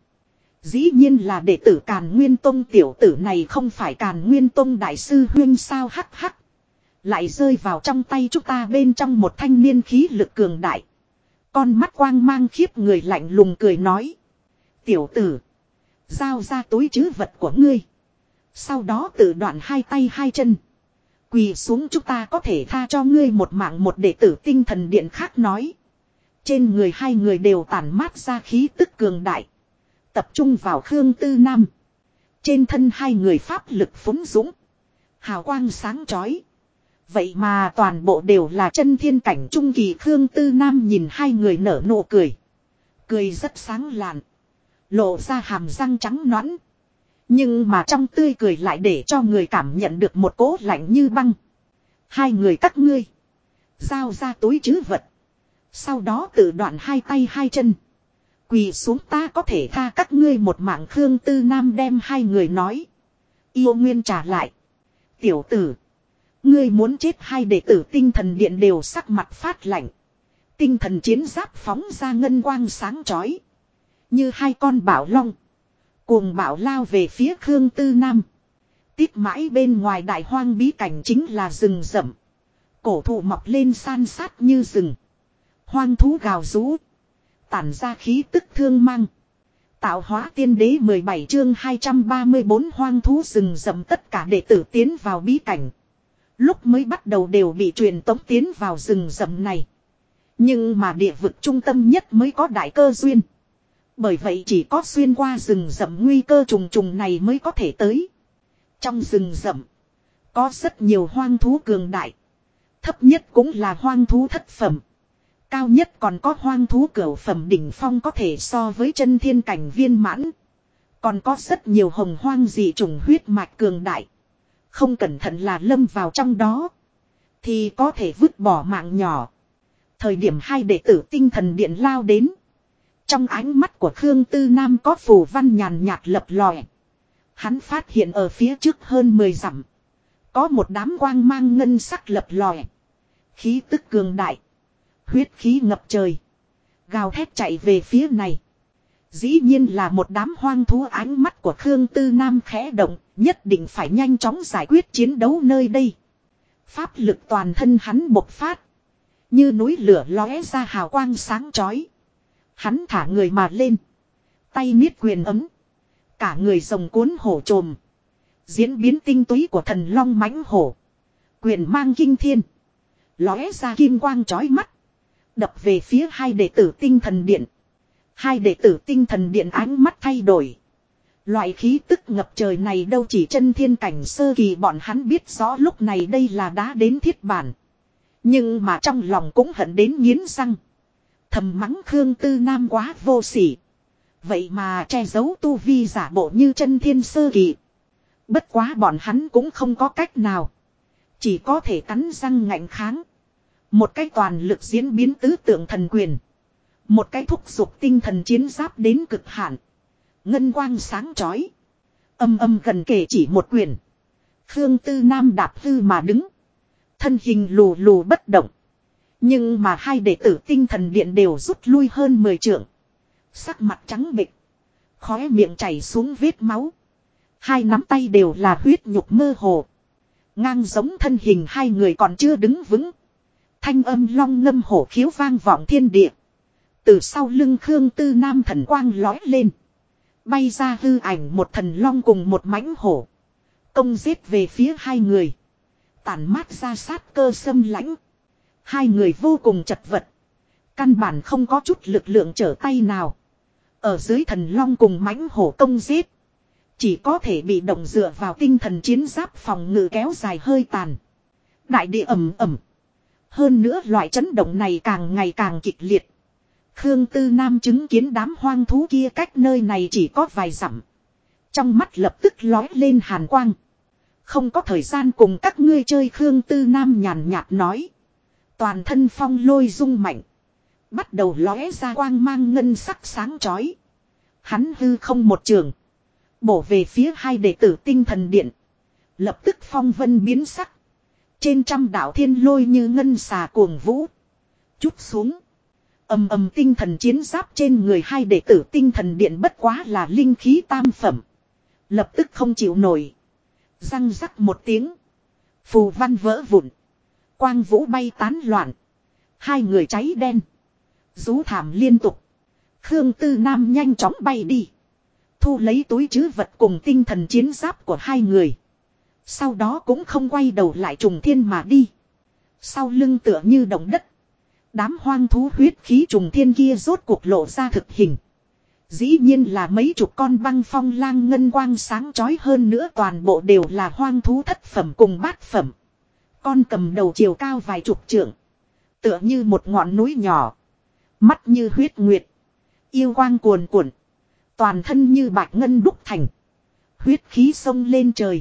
Dĩ nhiên là đệ tử Càn Nguyên Tông tiểu tử này không phải Càn Nguyên Tông đại sư huynh sao hắc hắc. Lại rơi vào trong tay chúng ta bên trong một thanh niên khí lực cường đại. Con mắt quang mang khiếp người lạnh lùng cười nói. Tiểu tử. Giao ra túi trữ vật của ngươi. Sau đó tự đoạn hai tay hai chân. Quỳ xuống chúng ta có thể tha cho ngươi một mạng, một đệ tử tinh thần điện khác nói. Trên người hai người đều tản mát ra khí tức cường đại. Tập trung vào Khương Tư Nam. Trên thân hai người pháp lực phúng dũng. Hào quang sáng chói. Vậy mà toàn bộ đều là chân thiên cảnh trung kỳ. Khương Tư Nam nhìn hai người nở nụ cười. Cười rất sáng lạn. Lộ ra hàm răng trắng nõn. Nhưng mà trong tươi cười lại để cho người cảm nhận được một cỗ lạnh như băng. Hai người các ngươi. Giao ra túi trữ vật. Sau đó tự đoạn hai tay hai chân. Quỳ xuống ta có thể tha các ngươi một mạng. Khương Tư Nam đem hai người nói. Yêu Nguyên trả lại. Tiểu tử. Ngươi muốn chết. Hai đệ tử tinh thần điện đều sắc mặt phát lạnh. Tinh thần chiến giáp phóng ra ngân quang sáng chói. Như hai con bảo long. Cuồng bạo lao về phía Khương Tư Nam. Tiếp mãi bên ngoài đại hoang bí cảnh chính là rừng rậm. Cổ thụ mọc lên san sát như rừng. Hoang thú gào rú. Tản ra khí tức thương mang. Tạo hóa tiên đế 17 chương 234 hoang thú rừng rậm. Tất cả đệ tử tiến vào bí cảnh. Lúc mới bắt đầu đều bị truyền tống tiến vào rừng rậm này. Nhưng mà địa vực trung tâm nhất mới có đại cơ duyên. Bởi vậy chỉ có xuyên qua rừng rậm nguy cơ trùng trùng này mới có thể tới. Trong rừng rậm có rất nhiều hoang thú cường đại. Thấp nhất cũng là hoang thú thất phẩm. Cao nhất còn có hoang thú cửu phẩm đỉnh phong có thể so với chân thiên cảnh viên mãn. Còn có rất nhiều hồng hoang dị trùng huyết mạch cường đại. Không cẩn thận là lâm vào trong đó. Thì có thể vứt bỏ mạng nhỏ. Thời điểm hai đệ tử tinh thần điện lao đến. Trong ánh mắt của Khương Tư Nam có phù văn nhàn nhạt lập lòe. Hắn phát hiện ở phía trước hơn 10 dặm. Có một đám quang mang ngân sắc lập lòe. Khí tức cường đại. Huyết khí ngập trời. Gào thét chạy về phía này. Dĩ nhiên là một đám hoang thú. Ánh mắt của Khương Tư Nam khẽ động. Nhất định phải nhanh chóng giải quyết chiến đấu nơi đây. Pháp lực toàn thân hắn bộc phát. Như núi lửa lóe ra hào quang sáng chói. Hắn thả người mà lên. Tay niết quyền ấm. Cả người rồng cuốn hổ trồm. Diễn biến tinh túy của thần long mãnh hổ. Quyền mang kinh thiên. Lóe ra kim quang chói mắt. Đập về phía hai đệ tử tinh thần điện. Hai đệ tử tinh thần điện ánh mắt thay đổi. Loại khí tức ngập trời này đâu chỉ chân thiên cảnh sơ kỳ bọn hắn biết rõ lúc này đây là đá đến thiết bản. Nhưng mà trong lòng cũng hận đến nghiến răng. Thầm mắng Khương Tư Nam quá vô sỉ. Vậy mà che giấu tu vi giả bộ như chân thiên sơ kỳ. Bất quá bọn hắn cũng không có cách nào. Chỉ có thể cắn răng ngạnh kháng. Một cái toàn lực diễn biến tứ tượng thần quyền. Một cái thúc giục tinh thần chiến giáp đến cực hạn. Ngân quang sáng chói. Âm âm gần kể chỉ một quyền. Khương Tư Nam đạp hư mà đứng. Thân hình lù lù bất động. Nhưng mà hai đệ tử tinh thần điện đều rút lui hơn 10 trượng. Sắc mặt trắng bệch. Khóe miệng chảy xuống vết máu. Hai nắm tay đều là huyết nhục mơ hồ. Ngang giống thân hình hai người còn chưa đứng vững. Thanh âm long ngâm hổ khiếu vang vọng thiên địa. Từ sau lưng Khương Tư Nam thần quang lói lên. Bay ra hư ảnh một thần long cùng một mãnh hổ. Công giết về phía hai người. Tản mát ra sát cơ xâm lãnh. Hai người vô cùng chật vật. Căn bản không có chút lực lượng trở tay nào. Ở dưới thần long cùng mãnh hổ công giết. Chỉ có thể bị động dựa vào tinh thần chiến giáp phòng ngự kéo dài hơi tàn. Đại địa ầm ầm. Hơn nữa loại chấn động này càng ngày càng kịch liệt. Khương Tư Nam chứng kiến đám hoang thú kia cách nơi này chỉ có vài dặm. Trong mắt lập tức lói lên hàn quang. Không có thời gian cùng các ngươi chơi, Khương Tư Nam nhàn nhạt nói. Toàn thân phong lôi rung mạnh. Bắt đầu lóe ra quang mang ngân sắc sáng chói. Hắn hư không một trường. Bổ về phía hai đệ tử tinh thần điện. Lập tức phong vân biến sắc. Trên trăm đạo thiên lôi như ngân xà cuồng vũ. Chút xuống. Ầm ầm, tinh thần chiến giáp trên người hai đệ tử tinh thần điện bất quá là linh khí tam phẩm. Lập tức không chịu nổi. Răng rắc một tiếng. Phù văn vỡ vụn. Quang vũ bay tán loạn. Hai người cháy đen. Rú thảm liên tục. Khương Tư Nam nhanh chóng bay đi. Thu lấy túi trữ vật cùng tinh thần chiến giáp của hai người. Sau đó cũng không quay đầu lại trùng thiên mà đi. Sau lưng tựa như động đất. Đám hoang thú huyết khí trùng thiên kia rốt cuộc lộ ra thực hình. Dĩ nhiên là mấy chục con băng phong lang ngân quang sáng chói, hơn nữa toàn bộ đều là hoang thú thất phẩm cùng bát phẩm. Con cầm đầu chiều cao vài chục trượng. Tựa như một ngọn núi nhỏ. Mắt như huyết nguyệt. Yêu quang cuồn cuộn. Toàn thân như bạch ngân đúc thành. Huyết khí sông lên trời.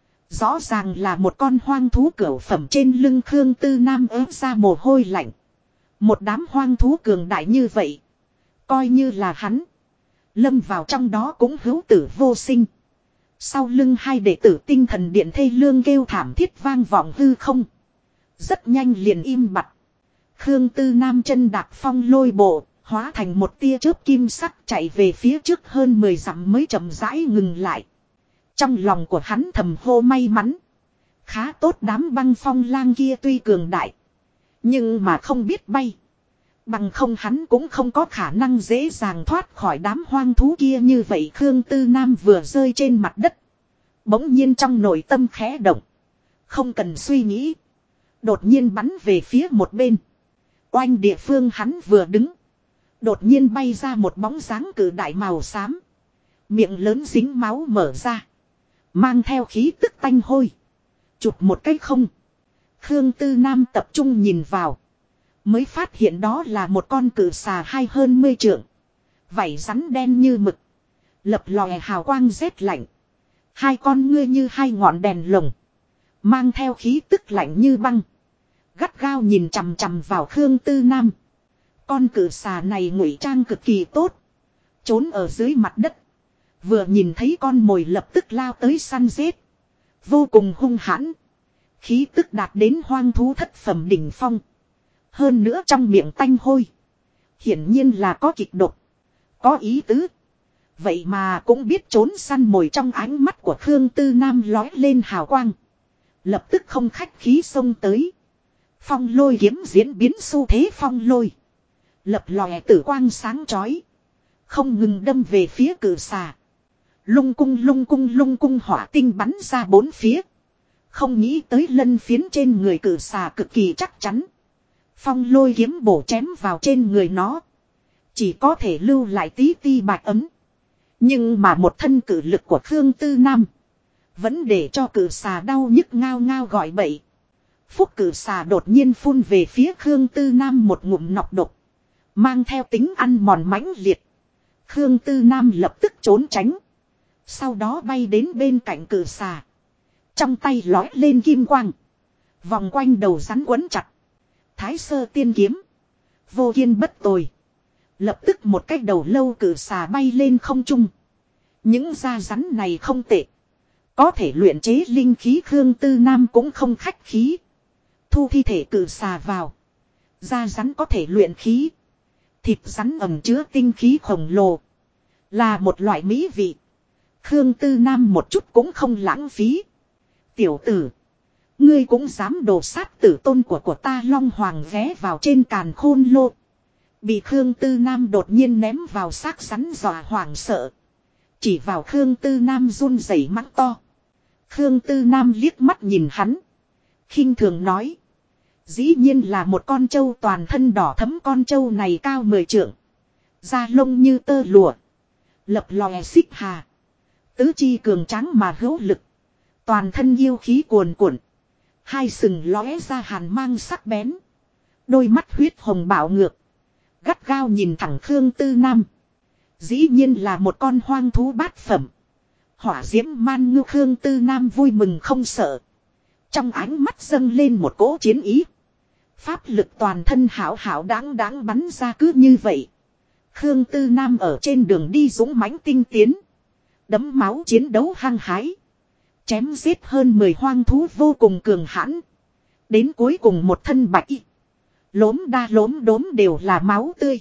Rõ ràng là một con hoang thú cửu phẩm. Trên lưng Khương Tư Nam ớt ra mồ hôi lạnh. Một đám hoang thú cường đại như vậy. Coi như là hắn. Lâm vào trong đó cũng hữu tử vô sinh. Sau lưng hai đệ tử tinh thần điện thê lương kêu thảm thiết vang vọng hư không. Rất nhanh liền im bặt. Khương Tư Nam chân đạp phong lôi bộ. Hóa thành một tia chớp kim sắc chạy về phía trước hơn 10 dặm mới chậm rãi ngừng lại. Trong lòng của hắn thầm hô may mắn. Khá tốt, đám băng phong lang kia tuy cường đại. Nhưng mà không biết bay. Bằng không hắn cũng không có khả năng dễ dàng thoát khỏi đám hoang thú kia như vậy. Khương Tư Nam vừa rơi trên mặt đất. Bỗng nhiên trong nội tâm khẽ động. Không cần suy nghĩ. Đột nhiên bắn về phía một bên. Oanh, địa phương hắn vừa đứng. Đột nhiên bay ra một bóng dáng cự đại màu xám. Miệng lớn dính máu mở ra. Mang theo khí tức tanh hôi. Chụp một cái không. Khương Tư Nam tập trung nhìn vào. Mới phát hiện đó là một con cự xà hai hơn 10 trượng. Vảy rắn đen như mực. Lập lòe hào quang rét lạnh. Hai con ngươi như hai ngọn đèn lồng. Mang theo khí tức lạnh như băng. Gắt gao nhìn chằm chằm vào Khương Tư Nam. Con cự xà này ngụy trang cực kỳ tốt. Trốn ở dưới mặt đất. Vừa nhìn thấy con mồi lập tức lao tới săn giết. Vô cùng hung hãn. Khí tức đạt đến hoang thú thất phẩm đỉnh phong. Hơn nữa trong miệng tanh hôi. Hiển nhiên là có kịch độc. Có ý tứ. Vậy mà cũng biết trốn săn mồi. Trong ánh mắt của Khương Tư Nam lói lên hào quang. Lập tức không khách khí xông tới. Phong lôi kiếm diễn biến xu thế phong lôi. Lập lòe tử quang sáng chói. Không ngừng đâm về phía cự xà. Lung cung hỏa tinh bắn ra bốn phía. Không nghĩ tới lân phiến trên người cự xà cực kỳ chắc chắn. Phong lôi kiếm bổ chém vào trên người nó. Chỉ có thể lưu lại tí ti bạch ấm. Nhưng mà một thân cự lực của Khương Tư Nam. Vẫn để cho cự xà đau nhức ngao ngao gọi bậy. Phúc, cự xà đột nhiên phun về phía Khương Tư Nam một ngụm nọc độc. Mang theo tính ăn mòn mãnh liệt. Khương Tư Nam lập tức trốn tránh. Sau đó bay đến bên cạnh cự xà. Trong tay lói lên kim quang. Vòng quanh đầu rắn quấn chặt. Thái sơ tiên kiếm. Vô kiên bất tồi. Lập tức một cái đầu lâu cự xà bay lên không trung. Những da rắn này không tệ. Có thể luyện chế linh khí. Khương Tư Nam cũng không khách khí. Thu thi thể cự xà vào. Da rắn có thể luyện khí. Thịt rắn ẩm chứa tinh khí khổng lồ. Là một loại mỹ vị. Khương Tư Nam một chút cũng không lãng phí. Tiểu tử. Ngươi cũng dám đồ sát tử tôn của ta. Long Hoàng ghé vào trên càn khôn lô. Bị Khương Tư Nam đột nhiên ném vào xác rắn dọa hoảng sợ. Chỉ vào Khương Tư Nam run rẩy mắng to. Khương Tư Nam liếc mắt nhìn hắn. Khinh thường nói. Dĩ nhiên là một con trâu toàn thân đỏ thẫm. Con trâu này cao 10 trượng. Da lông như tơ lụa. Lập lòe xích hà. Tứ chi cường tráng mà hữu lực. Toàn thân yêu khí cuồn cuộn. Hai sừng lóe ra hàn mang sắc bén. Đôi mắt huyết hồng bạo ngược. Gắt gao nhìn thẳng Khương Tư Nam. Dĩ nhiên là một con hoang thú bát phẩm. Hỏa diễm man ngưu Khương Tư Nam vui mừng không sợ. Trong ánh mắt dâng lên một cỗ chiến ý. Pháp lực toàn thân hảo hảo đáng đáng bắn ra cứ như vậy. Khương Tư Nam ở trên đường đi dũng mãnh tinh tiến. Đấm máu chiến đấu hăng hái. Chém giết hơn 10 hoang thú vô cùng cường hãn. Đến cuối cùng một thân bạch y. Lốm đa lốm đốm đều là máu tươi.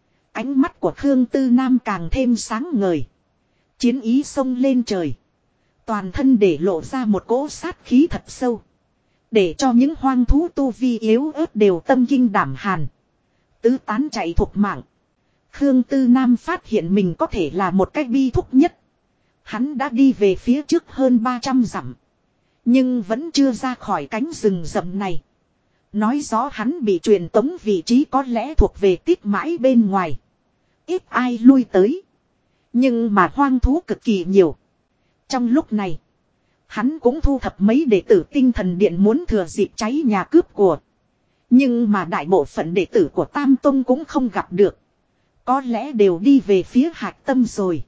Ánh mắt của Khương Tư Nam càng thêm sáng ngời. Chiến ý xông lên trời. Toàn thân để lộ ra một cỗ sát khí thật sâu. Để cho những hoang thú tu vi yếu ớt đều tâm kinh đảm hàn. Tứ tán chạy thục mạng. Khương Tư Nam phát hiện mình có thể là một cách bi thúc nhất. Hắn đã đi về phía trước hơn 300 dặm. Nhưng vẫn chưa ra khỏi cánh rừng rậm này. Nói rõ hắn bị truyền tống vị trí có lẽ thuộc về tít mãi bên ngoài. Ít ai lui tới. Nhưng mà hoang thú cực kỳ nhiều. Trong lúc này, hắn cũng thu thập mấy đệ tử tinh thần điện muốn thừa dịp cháy nhà cướp của. Nhưng mà đại bộ phận đệ tử của Tam Tông cũng không gặp được. Có lẽ đều đi về phía Hạc Tâm rồi.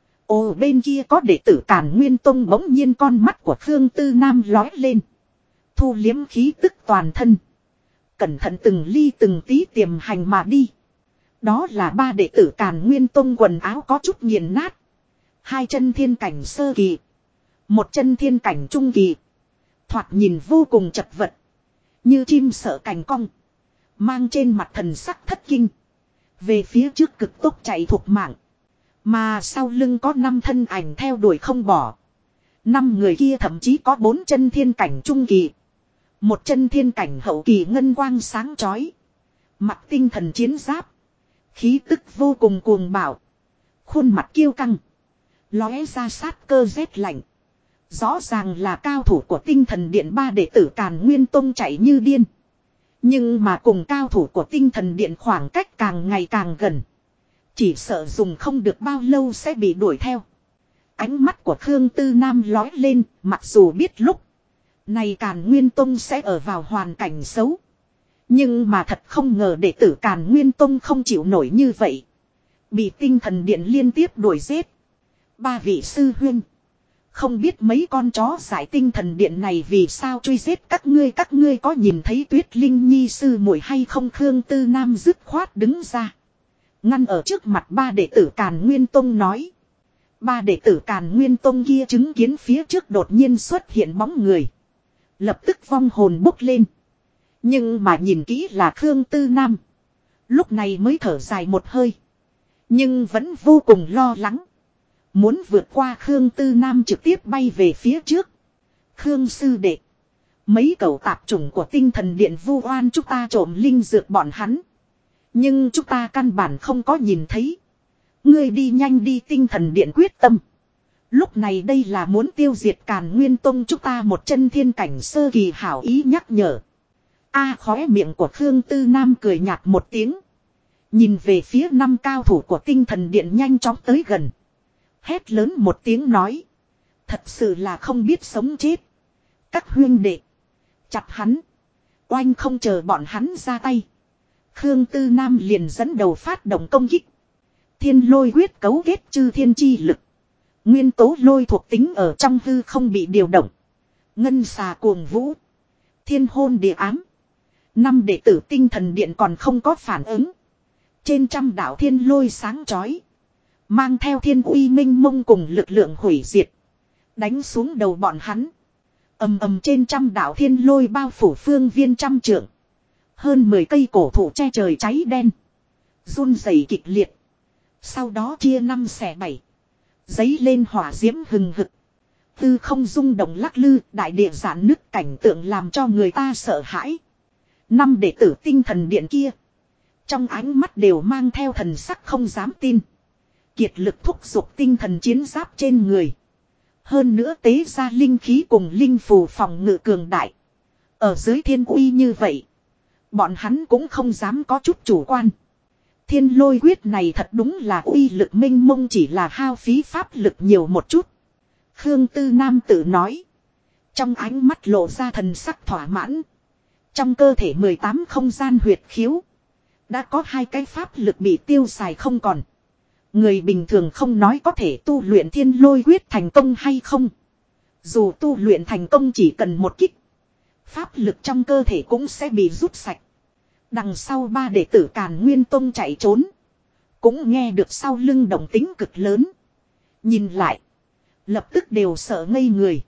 Ồ, bên kia có đệ tử Càn Nguyên Tông. Bỗng nhiên con mắt của Khương Tư Nam lói lên. Thu liếm khí tức toàn thân. Cẩn thận từng ly từng tí tiềm hành mà đi. Đó là 3 đệ tử Càn Nguyên Tông, quần áo có chút nghiền nát. 2 chân thiên cảnh sơ kỳ. 1 chân thiên cảnh trung kỳ. Thoạt nhìn vô cùng chật vật. Như chim sợ cành cong. Mang trên mặt thần sắc thất kinh. Về phía trước cực tốc chạy thục mạng. Mà sau lưng có 5 thân ảnh theo đuổi không bỏ. 5 người kia thậm chí có 4 chân thiên cảnh trung kỳ. 1 chân thiên cảnh hậu kỳ ngân quang sáng chói. Mặc tinh thần chiến giáp. Khí tức vô cùng cuồng bạo. Khuôn mặt kiêu căng. Lóe ra sát cơ rét lạnh. Rõ ràng là cao thủ của tinh thần điện 3 đệ tử Càn Nguyên Tông chạy như điên. Nhưng mà cùng cao thủ của tinh thần điện khoảng cách càng ngày càng gần. Chỉ sợ dùng không được bao lâu sẽ bị đuổi theo. Ánh mắt của Khương Tư Nam lói lên, mặc dù biết lúc này Càn Nguyên Tông sẽ ở vào hoàn cảnh xấu. Nhưng mà thật không ngờ đệ tử Càn Nguyên Tông không chịu nổi như vậy. Bị tinh thần điện liên tiếp đuổi giết. 3 vị sư huynh. Không biết mấy con chó giải tinh thần điện này vì sao truy giết các ngươi có nhìn thấy Tuyết Linh Nhi sư muội hay không? Khương Tư Nam dứt khoát đứng ra. Ngăn ở trước mặt 3 đệ tử Càn Nguyên Tông nói. 3 đệ tử Càn Nguyên Tông kia chứng kiến phía trước đột nhiên xuất hiện bóng người. Lập tức vong hồn bốc lên. Nhưng mà nhìn kỹ là Khương Tư Nam. Lúc này mới thở dài một hơi. Nhưng vẫn vô cùng lo lắng. Muốn vượt qua Khương Tư Nam trực tiếp bay về phía trước. Khương sư đệ. Mấy cẩu tạp chủng của tinh thần điện vu oan chúng ta trộm linh dược bọn hắn. Nhưng chúng ta căn bản không có nhìn thấy. Ngươi đi nhanh đi, tinh thần điện quyết tâm. Lúc này đây là muốn tiêu diệt Càn Nguyên Tông chúng ta 1 chân thiên cảnh sơ kỳ, hảo ý nhắc nhở. Khóe miệng của Khương Tư Nam cười nhạt một tiếng. Nhìn về phía 5 cao thủ của tinh thần điện nhanh chóng tới gần. Hét lớn một tiếng nói. Thật sự là không biết sống chết. Các huynh đệ. Chặt hắn. Oanh, không chờ bọn hắn ra tay. Khương Tư Nam liền dẫn đầu phát động công kích. Thiên lôi quyết cấu kết chư thiên chi lực. Nguyên tố lôi thuộc tính ở trong hư không bị điều động. Ngân xà cuồng vũ. Thiên hôn địa ám. 5 đệ tử tinh thần điện còn không có phản ứng. Trên trăm đạo thiên lôi sáng chói. Mang theo thiên uy minh mông cùng lực lượng hủy diệt. Đánh xuống đầu bọn hắn. Ầm ầm, trên trăm đạo thiên lôi bao phủ phương viên trăm trượng. Hơn 10 cây cổ thụ che trời cháy đen. Run rẩy kịch liệt. Sau đó chia 5 xẻ 7. Giấy lên hỏa diễm hừng hực. Tư không rung động lắc lư, đại địa giãn nứt, cảnh tượng làm cho người ta sợ hãi. 5 đệ tử tinh thần điện kia. Trong ánh mắt đều mang theo thần sắc không dám tin. Kiệt lực thúc giục tinh thần chiến giáp trên người. Hơn nữa tế ra linh khí cùng linh phù phòng ngự cường đại. Ở dưới thiên uy như vậy. Bọn hắn cũng không dám có chút chủ quan. Thiên lôi quyết này thật đúng là uy lực minh mông, chỉ là hao phí pháp lực nhiều một chút. Khương Tư Nam tự nói. Trong ánh mắt lộ ra thần sắc thỏa mãn. Trong cơ thể 18 không gian huyệt khiếu. Đã có 2 cái pháp lực bị tiêu xài không còn. Người bình thường không nói có thể tu luyện thiên lôi quyết thành công hay không. Dù tu luyện thành công chỉ cần một kích. Pháp lực trong cơ thể cũng sẽ bị rút sạch. Đằng sau ba đệ tử Càn Nguyên Tông chạy trốn. Cũng nghe được sau lưng động tính cực lớn. Nhìn lại. Lập tức đều sợ ngây người.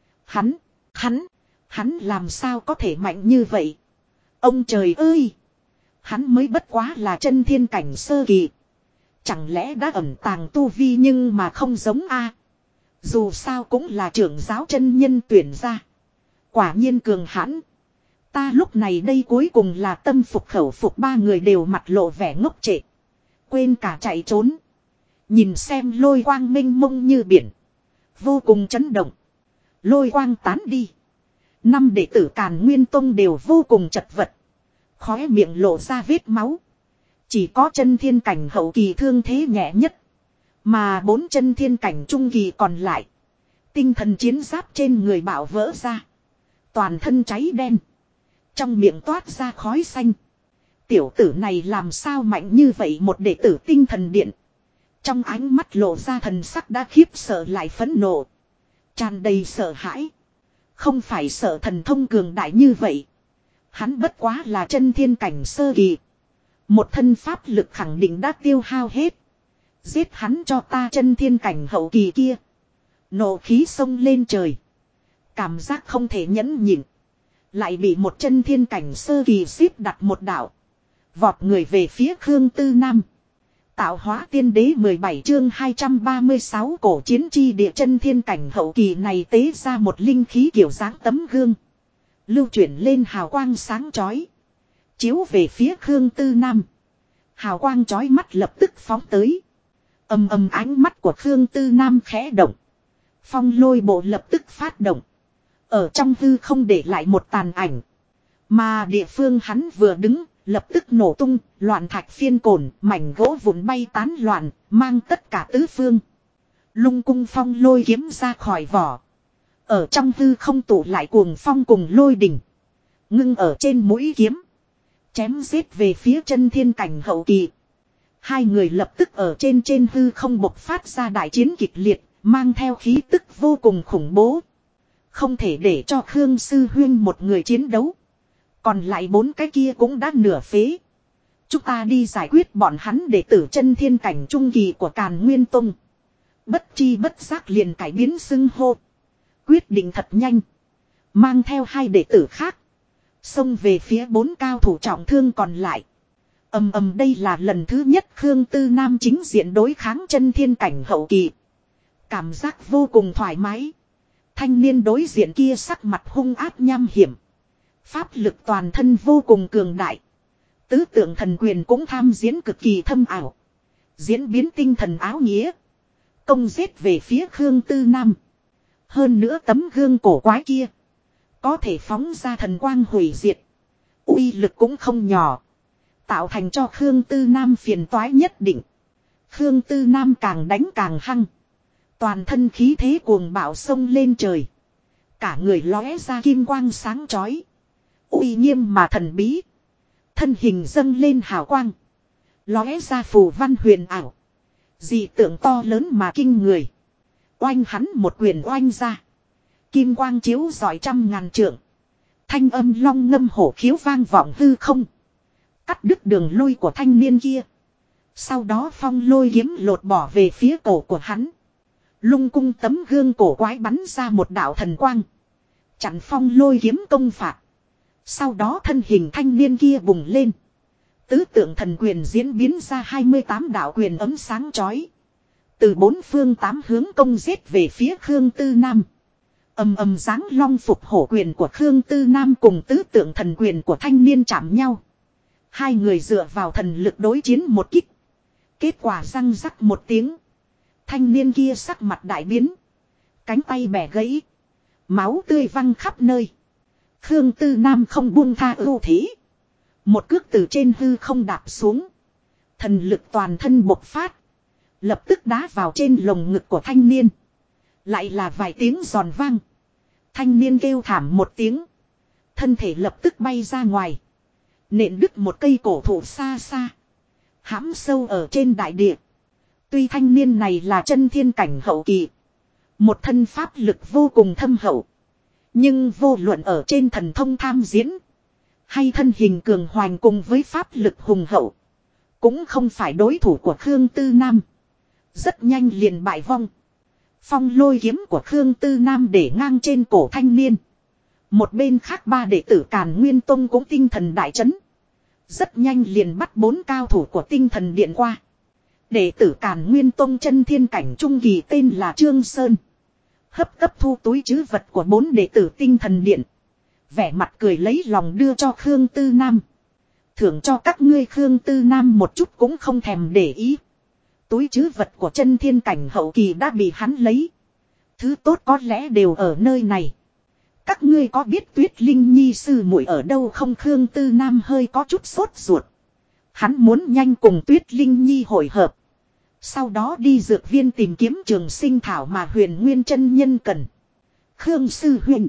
Hắn làm sao có thể mạnh như vậy. Ông trời ơi. Hắn mới bất quá là chân thiên cảnh sơ kỳ. Chẳng lẽ đã ẩn tàng tu vi nhưng mà không giống a. Dù sao cũng là trưởng giáo chân nhân tuyển ra. Quả nhiên cường hãn. Ta lúc này đây cuối cùng là tâm phục khẩu phục, ba người đều mặt lộ vẻ ngốc trệ. Quên cả chạy trốn. Nhìn xem lôi quang mênh mông như biển. Vô cùng chấn động. Lôi quang tán đi. Năm đệ tử Càn Nguyên Tông đều vô cùng chật vật. Khóe miệng lộ ra vết máu. Chỉ có chân thiên cảnh hậu kỳ thương thế nhẹ nhất. Mà 4 chân thiên cảnh trung kỳ còn lại. Tinh thần chiến giáp trên người bạo vỡ ra. Toàn thân cháy đen. Trong miệng toát ra khói xanh. Tiểu tử này làm sao mạnh như vậy, một đệ tử tinh thần điện. Trong ánh mắt lộ ra thần sắc đã khiếp sợ lại phẫn nộ. Tràn đầy sợ hãi. Không phải sợ thần thông cường đại như vậy. Hắn bất quá là chân thiên cảnh sơ kỳ. Một thân pháp lực khẳng định đã tiêu hao hết. Giết hắn cho ta, chân thiên cảnh hậu kỳ kia. Nộ khí xông lên trời. Cảm giác không thể nhẫn nhịn. Lại bị một chân thiên cảnh sơ kỳ xếp đặt một đạo. Vọt người về phía Khương Tư Nam. Tạo hóa tiên đế 17 chương 236 cổ chiến chi địa, chân thiên cảnh hậu kỳ này tế ra một linh khí kiểu dáng tấm gương. Lưu chuyển lên hào quang sáng chói. Chiếu về phía Khương Tư Nam. Hào quang chói mắt lập tức phóng tới. Ầm ầm, ánh mắt của Khương Tư Nam khẽ động. Phong lôi bộ lập tức phát động. Ở trong hư không để lại một tàn ảnh. Mà địa phương hắn vừa đứng, lập tức nổ tung, loạn thạch phiên cồn, mảnh gỗ vụn bay tán loạn, mang tất cả tứ phương. Lung cung phong lôi kiếm ra khỏi vỏ. Ở trong hư không tụ lại cuồng phong cùng lôi đỉnh. Ngưng ở trên mũi kiếm. Chém giết về phía chân thiên cảnh hậu kỳ. Hai người lập tức ở trên hư không bộc phát ra đại chiến kịch liệt, mang theo khí tức vô cùng khủng bố. Không thể để cho Khương Sư Huyên một người chiến đấu. Còn lại 4 cái kia cũng đã nửa phế. Chúng ta đi giải quyết bọn hắn đệ tử chân thiên cảnh trung kỳ của Càn Nguyên Tông. Bất chi bất giác liền cải biến xưng hô. Quyết định thật nhanh. Mang theo 2 đệ tử khác. Xông về phía 4 cao thủ trọng thương còn lại. Ầm ầm, đây là lần thứ nhất Khương Tư Nam chính diện đối kháng chân thiên cảnh hậu kỳ. Cảm giác vô cùng thoải mái. Thanh niên đối diện kia sắc mặt hung ác nham hiểm. Pháp lực toàn thân vô cùng cường đại. Tứ tượng thần quyền cũng tham diễn cực kỳ thâm ảo. Diễn biến tinh thần áo nghĩa. Công giết về phía Khương Tư Nam. Hơn nữa tấm gương cổ quái kia. Có thể phóng ra thần quang hủy diệt. Uy lực cũng không nhỏ. Tạo thành cho Khương Tư Nam phiền toái nhất định. Khương Tư Nam càng đánh càng hăng. Toàn thân khí thế cuồng bạo sông lên trời. Cả người lóe ra kim quang sáng chói. Uy nghiêm mà thần bí. Thân hình dâng lên hào quang. Lóe ra phù văn huyền ảo. Dị tượng to lớn mà kinh người. Oanh hắn một quyền oanh ra. Kim quang chiếu rọi 100.000 trượng. Thanh âm long ngâm hổ khiếu vang vọng hư không. Cắt đứt đường lui của thanh niên kia. Sau đó phong lôi kiếm lột bỏ về phía cổ của hắn. Lung cung tấm gương cổ quái bắn ra một đạo thần quang. Chặn phong lôi kiếm công phạt. Sau đó thân hình thanh niên kia bùng lên. Tứ tượng thần quyền diễn biến ra 28 đạo quyền ấm sáng chói. Từ 4 phương 8 hướng công giết về phía Khương Tư Nam. Ầm ầm, giáng long phục hổ quyền của Khương Tư Nam cùng tứ tượng thần quyền của thanh niên chạm nhau. Hai người dựa vào thần lực đối chiến một kích. Kết quả răng rắc một tiếng. Thanh niên kia sắc mặt đại biến. Cánh tay bẻ gãy. Máu tươi văng khắp nơi. Khương Tư Nam không buông tha ưu thế. Một cước từ trên hư không đạp xuống. Thần lực toàn thân bộc phát. Lập tức đá vào trên lồng ngực của thanh niên. Lại là vài tiếng giòn vang. Thanh niên kêu thảm một tiếng. Thân thể lập tức bay ra ngoài. Nện đứt một cây cổ thụ xa xa. Hãm sâu ở trên đại địa. Tuy thanh niên này là chân thiên cảnh hậu kỳ. Một thân pháp lực vô cùng thâm hậu. Nhưng vô luận ở trên thần thông tham diễn. Hay thân hình cường hoành cùng với pháp lực hùng hậu. Cũng không phải đối thủ của Khương Tư Nam. Rất nhanh liền bại vong. Phong lôi kiếm của Khương Tư Nam để ngang trên cổ thanh niên. Một bên khác ba đệ tử Càn Nguyên Tông cũng tinh thần đại chấn. Rất nhanh liền bắt 4 cao thủ của tinh thần điện qua. Đệ tử Càn Nguyên Tông chân thiên cảnh trung kỳ tên là Trương Sơn. Hấp tấp thu túi trữ vật của 4 đệ tử tinh thần điện. Vẻ mặt cười lấy lòng đưa cho Khương Tư Nam. Thưởng cho các ngươi. Khương Tư Nam một chút cũng không thèm để ý. Túi trữ vật của chân thiên cảnh hậu kỳ đã bị hắn lấy. Thứ tốt có lẽ đều ở nơi này. Các ngươi có biết Tuyết Linh Nhi sư muội ở đâu không? Khương Tư Nam hơi có chút sốt ruột. Hắn muốn nhanh cùng Tuyết Linh Nhi hội hợp. Sau đó đi dược viên tìm kiếm trường sinh thảo mà Huyền Nguyên chân nhân cần. Khương sư huynh.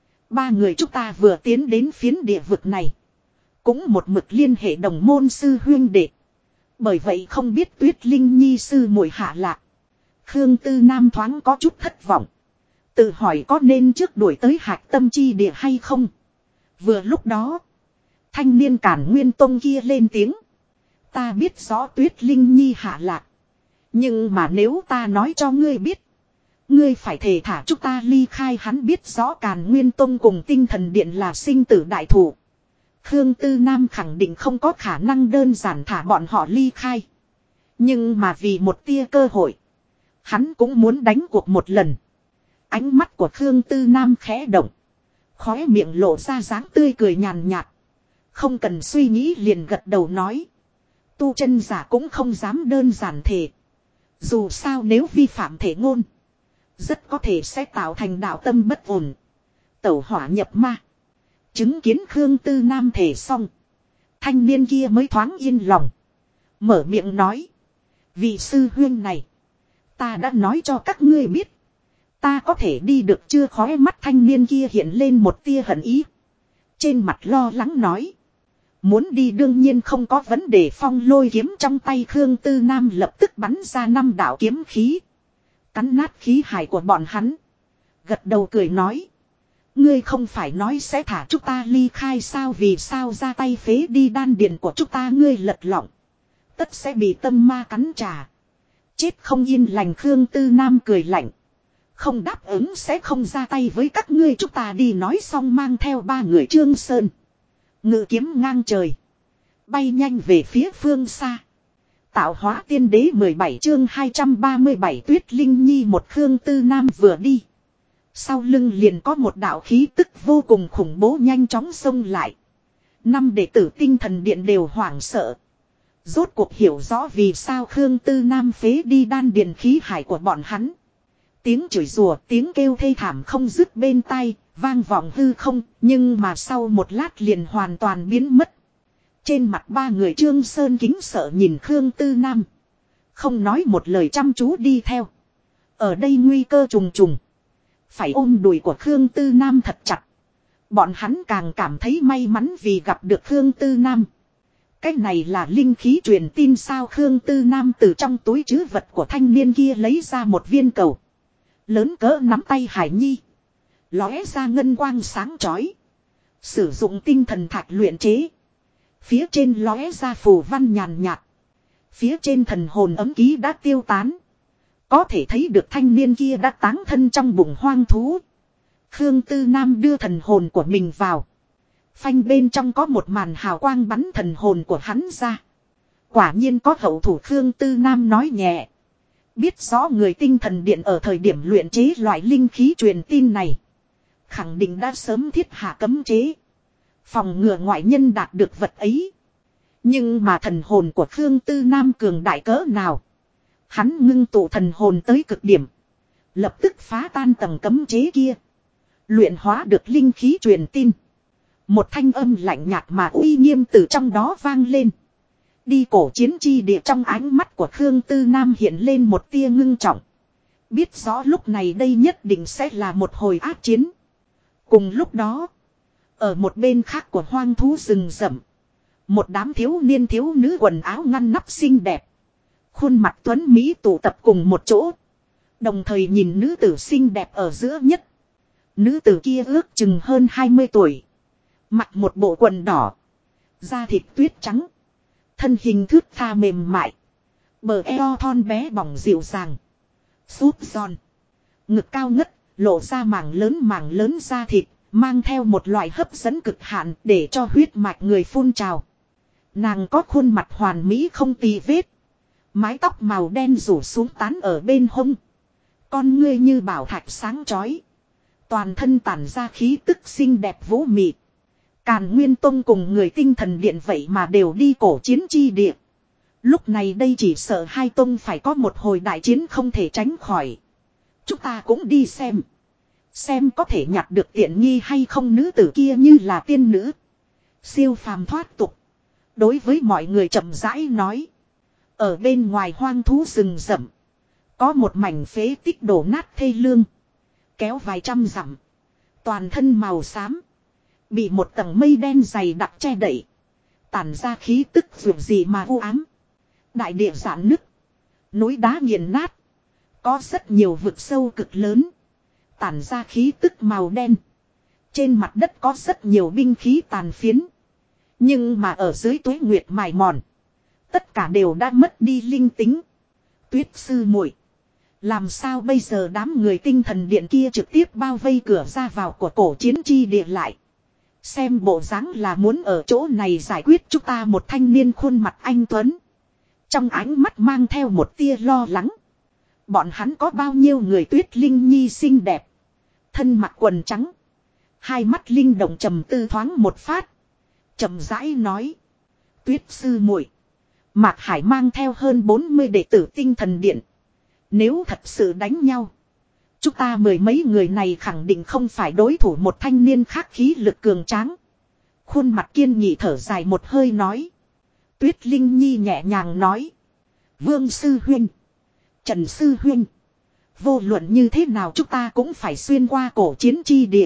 3 người chúng ta vừa tiến đến phiến địa vực này. Cũng một mực liên hệ đồng môn sư huynh đệ. Bởi vậy không biết Tuyết Linh Nhi sư muội hạ lạc. Khương Tư Nam thoáng có chút thất vọng. Tự hỏi có nên trước đuổi tới Hạc Tâm chi địa hay không. Vừa lúc đó. Thanh niên Càn Nguyên Tông kia lên tiếng. Ta biết rõ Tuyết Linh Nhi hạ lạc. Nhưng mà nếu ta nói cho ngươi biết. Ngươi phải thề thả chúng ta ly khai. Hắn biết rõ Càn Nguyên Tông cùng tinh thần điện là sinh tử đại thủ. Khương Tư Nam khẳng định không có khả năng đơn giản thả bọn họ ly khai. Nhưng mà vì một tia cơ hội. Hắn cũng muốn đánh cuộc một lần. Ánh mắt của Khương Tư Nam khẽ động. Khóe miệng lộ ra dáng tươi cười nhàn nhạt. Không cần suy nghĩ liền gật đầu nói. Tu chân giả cũng không dám đơn giản thề. Dù sao nếu vi phạm thể ngôn. Rất có thể sẽ tạo thành đạo tâm bất ổn. Tẩu hỏa nhập ma. Chứng kiến Khương Tư Nam thề xong. Thanh niên kia mới thoáng yên lòng. Mở miệng nói. Vị sư huynh này. Ta đã nói cho các ngươi biết. Ta có thể đi được chưa? Khóe mắt thanh niên kia hiện lên một tia hận ý. Trên mặt lo lắng nói. Muốn đi đương nhiên không có vấn đề. Phong lôi kiếm trong tay Khương Tư Nam lập tức bắn ra 5 đạo kiếm khí. Cắn nát khí hải của bọn hắn. Gật đầu cười nói. Ngươi không phải nói sẽ thả chúng ta ly khai sao? Vì sao ra tay phế đi đan điền của chúng ta? Ngươi lật lọng. Tất sẽ bị tâm ma cắn trả. Chết không yên lành. Khương Tư Nam cười lạnh. Không đáp ứng sẽ không ra tay với các ngươi. Chúng ta đi. Nói xong mang theo 3 người Trương Sơn. Ngự kiếm ngang trời. Bay nhanh về phía phương xa. Tạo hóa tiên đế 17 chương 237 Tuyết Linh Nhi. Một Khương Tư Nam vừa đi. Sau lưng liền có một đạo khí tức vô cùng khủng bố nhanh chóng xông lại. 5 đệ tử tinh thần điện đều hoảng sợ. Rốt cuộc hiểu rõ vì sao Khương Tư Nam phế đi đan điền khí hải của bọn hắn. Tiếng chửi rủa, tiếng kêu thê thảm không dứt bên tai, vang vọng hư không, nhưng mà sau một lát liền hoàn toàn biến mất. Trên mặt 3 người Trương Sơn kính sợ nhìn Khương Tư Nam. Không nói một lời chăm chú đi theo. Ở đây nguy cơ trùng trùng. Phải ôm đùi của Khương Tư Nam thật chặt. Bọn hắn càng cảm thấy may mắn vì gặp được Khương Tư Nam. Cái này là linh khí truyền tin sao? Khương Tư Nam từ trong túi trữ vật của thanh niên kia lấy ra một viên cầu. Lớn cỡ nắm tay Hải Nhi. Lóe ra ngân quang sáng chói. Sử dụng tinh thần thạch luyện chế. Phía trên lóe ra phù văn nhàn nhạt. Phía trên thần hồn ấm ký đã tiêu tán. Có thể thấy được thanh niên kia đã táng thân trong bụng hoang thú. Khương Tư Nam đưa thần hồn của mình vào. Phanh bên trong có một màn hào quang bắn thần hồn của hắn ra. Quả nhiên có hậu thủ. Khương Tư Nam nói nhẹ. Biết rõ người tinh thần điện ở thời điểm luyện chế loại linh khí truyền tin này. Khẳng định đã sớm thiết hạ cấm chế. Phòng ngừa ngoại nhân đạt được vật ấy. Nhưng mà thần hồn của Khương Tư Nam cường đại cỡ nào. Hắn ngưng tụ thần hồn tới cực điểm. Lập tức phá tan tầng cấm chế kia. Luyện hóa được linh khí truyền tin. Một thanh âm lạnh nhạt mà uy nghiêm từ trong đó vang lên. Đi cổ chiến chi địa. Trong ánh mắt của Khương Tư Nam hiện lên một tia ngưng trọng. Biết rõ lúc này đây nhất định sẽ là một hồi ác chiến. Cùng lúc đó. Ở một bên khác của hoang thú rừng rậm. Một đám thiếu niên thiếu nữ quần áo ngăn nắp xinh đẹp. Khuôn mặt tuấn Mỹ tụ tập cùng một chỗ. Đồng thời nhìn nữ tử xinh đẹp ở giữa nhất. Nữ tử kia ước chừng hơn 20 tuổi. Mặc một bộ quần đỏ. Da thịt tuyết trắng. Thân hình thướt tha mềm mại. Bờ eo thon bé bỏng dịu dàng. Súp giòn. Ngực cao ngất, lộ ra mảng lớn da thịt. Mang theo một loại hấp dẫn cực hạn để cho huyết mạch người phun trào. Nàng có khuôn mặt hoàn mỹ không tì vết. Mái tóc màu đen rủ xuống tán ở bên hông. Con ngươi như bảo thạch sáng chói. Toàn thân tản ra khí tức xinh đẹp vũ mị. Càn Nguyên Tông cùng người tinh thần điện vậy mà đều đi cổ chiến chi địa. Lúc này đây chỉ sợ hai tông phải có một hồi đại chiến không thể tránh khỏi. Chúng ta cũng đi xem. Xem có thể nhặt được tiện nghi hay không. Nữ tử kia như là tiên nữ. Siêu phàm thoát tục. Đối với mọi người chậm rãi nói. Ở bên ngoài hoang thú rừng rậm. Có một mảnh phế tích đổ nát thê lương. Kéo vài trăm dặm. Toàn thân màu xám. Bị một tầng mây đen dày đặc che đậy. Tản ra khí tức vượt gì mà u ám. Đại địa rạn nứt. Núi đá nghiền nát. Có rất nhiều vực sâu cực lớn. Tản ra khí tức màu đen. Trên mặt đất có rất nhiều binh khí tàn phiến. Nhưng mà ở dưới tuế nguyệt mài mòn. Tất cả đều đã mất đi linh tính. Tuyết sư muội, làm sao bây giờ đám người tinh thần điện kia trực tiếp bao vây cửa ra vào của cổ chiến chi địa lại. Xem bộ dáng là muốn ở chỗ này giải quyết chúng ta. Một thanh niên khuôn mặt anh tuấn. Trong ánh mắt mang theo một tia lo lắng. Bọn hắn có bao nhiêu người Tuyết Linh Nhi xinh đẹp. Thân mặc quần trắng. Hai mắt linh động trầm tư thoáng một phát. Chậm rãi nói. Tuyết sư muội, Mạc Hải mang theo hơn 40 đệ tử tinh thần điện. Nếu thật sự đánh nhau. Chúng ta mười mấy người này khẳng định không phải đối thủ một thanh niên khác khí lực cường tráng. Khuôn mặt kiên nghị thở dài một hơi nói. Tuyết Linh Nhi nhẹ nhàng nói. Vương sư huynh. Trần sư huynh. Vô luận như thế nào chúng ta cũng phải xuyên qua cổ chiến chi địa.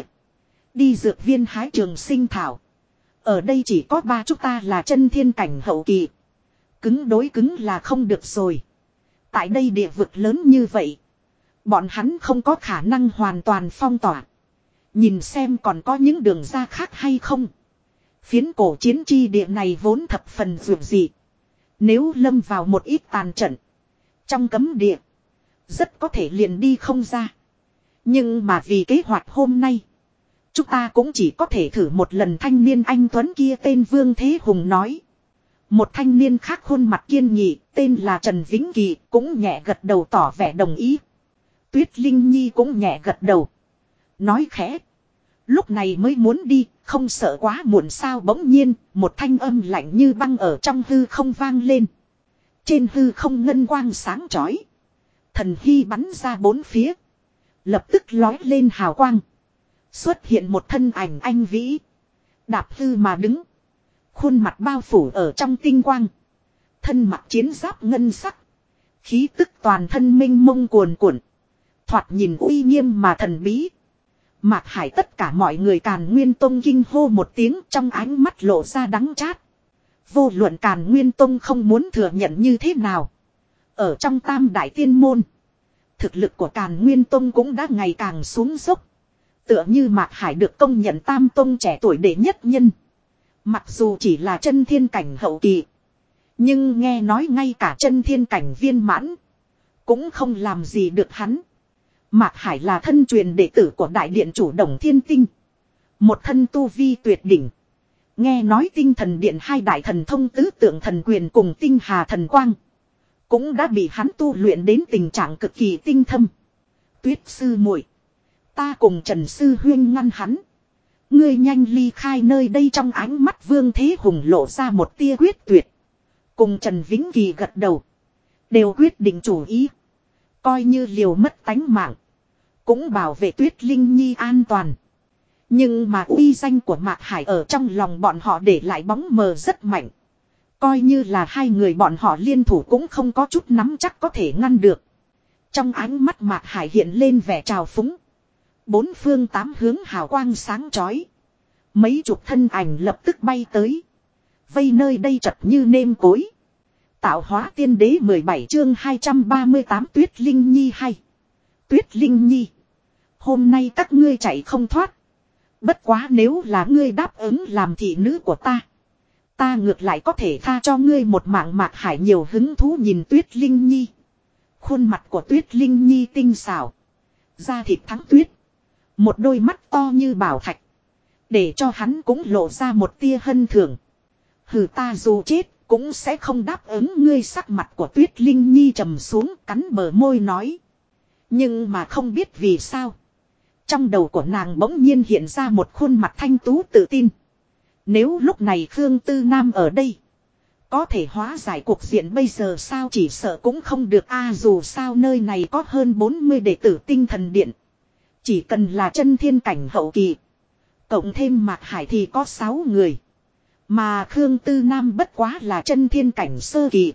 Đi dược viên hái trường sinh thảo. Ở đây chỉ có ba chúng ta là chân thiên cảnh hậu kỳ. Cứng đối cứng là không được rồi. Tại đây địa vực lớn như vậy. Bọn hắn không có khả năng hoàn toàn phong tỏa. Nhìn xem còn có những đường ra khác hay không. Phiến cổ chiến chi địa này vốn thập phần dường dị. Nếu lâm vào một ít tàn trận. Trong cấm địa. Rất có thể liền đi không ra. Nhưng mà vì kế hoạch hôm nay. Chúng ta cũng chỉ có thể thử một lần. Thanh niên anh tuấn kia tên Vương Thế Hùng nói. Một thanh niên khác khuôn mặt kiên nghị. Tên là Trần Vĩnh Kỳ. Cũng nhẹ gật đầu tỏ vẻ đồng ý. Tuyết Linh Nhi cũng nhẹ gật đầu. Nói khẽ. Lúc này mới muốn đi. Không sợ quá muộn sao. Bỗng nhiên một thanh âm lạnh như băng ở trong hư không vang lên. Trên hư không ngân quang sáng chói. Thần hy bắn ra bốn phía. Lập tức lói lên hào quang. Xuất hiện một thân ảnh anh vĩ. Đạp hư mà đứng. Khuôn mặt bao phủ ở trong tinh quang. Thân mặc chiến giáp ngân sắc. Khí tức toàn thân minh mông cuồn cuộn. Thoạt nhìn uy nghiêm mà thần bí. Mạc Hải tất cả mọi người Càn Nguyên Tông kinh hô một tiếng, trong ánh mắt lộ ra đắng chát. Vô luận Càn Nguyên Tông không muốn thừa nhận như thế nào. Ở trong Tam Đại Tiên Môn. Thực lực của Càn Nguyên Tông cũng đã ngày càng xuống dốc. Tựa như Mạc Hải được công nhận Tam Tông trẻ tuổi đệ nhất nhân. Mặc dù chỉ là chân thiên cảnh hậu kỳ. Nhưng nghe nói ngay cả chân thiên cảnh viên mãn. Cũng không làm gì được hắn. Mạc Hải là thân truyền đệ tử của Đại Điện Chủ Đồng Thiên Tinh. Một thân tu vi tuyệt đỉnh. Nghe nói tinh thần điện hai đại thần thông tứ tượng thần quyền cùng tinh hà thần quang. Cũng đã bị hắn tu luyện đến tình trạng cực kỳ tinh thâm. Tuyết sư muội, ta cùng Trần sư huyên ngăn hắn. Ngươi nhanh ly khai nơi đây. Trong ánh mắt Vương Thế Hùng lộ ra một tia quyết tuyệt. Cùng Trần Vĩnh Kỳ gật đầu. Đều quyết định chủ ý. Coi như liều mất tánh mạng. Cũng bảo vệ Tuyết Linh Nhi an toàn. Nhưng mà uy danh của Mạc Hải ở trong lòng bọn họ để lại bóng mờ rất mạnh. Coi như là hai người bọn họ liên thủ cũng không có chút nắm chắc có thể ngăn được. Trong ánh mắt Mạc Hải hiện lên vẻ trào phúng. Bốn phương tám hướng hào quang sáng chói. Mấy chục thân ảnh lập tức bay tới. Vây nơi đây chật như nêm cối. tạo hóa tiên đế 17 chương 238 Tuyết Linh Nhi hay. Tuyết Linh Nhi. Hôm nay các ngươi chạy không thoát. Bất quá nếu là ngươi đáp ứng làm thị nữ của ta. Ta ngược lại có thể tha cho ngươi một mạng. Mạc Hải nhiều hứng thú nhìn Tuyết Linh Nhi. Khuôn mặt của Tuyết Linh Nhi tinh xảo. Da thịt thắng tuyết. Một đôi mắt to như bảo thạch. Để cho hắn cũng lộ ra một tia hân thưởng. Hừ, ta dù chết cũng sẽ không đáp ứng ngươi. Sắc mặt của Tuyết Linh Nhi trầm xuống, cắn bờ môi nói. Nhưng mà không biết vì sao. Trong đầu của nàng bỗng nhiên hiện ra một khuôn mặt thanh tú tự tin. Nếu lúc này Khương Tư Nam ở đây, có thể hóa giải cuộc diện bây giờ sao, chỉ sợ cũng không được a. Dù sao nơi này có hơn 40 đệ tử tinh thần điện. Chỉ cần là chân thiên cảnh hậu kỳ, cộng thêm Mạc Hải thì có 6 người. Mà Khương Tư Nam bất quá là chân thiên cảnh sơ kỳ.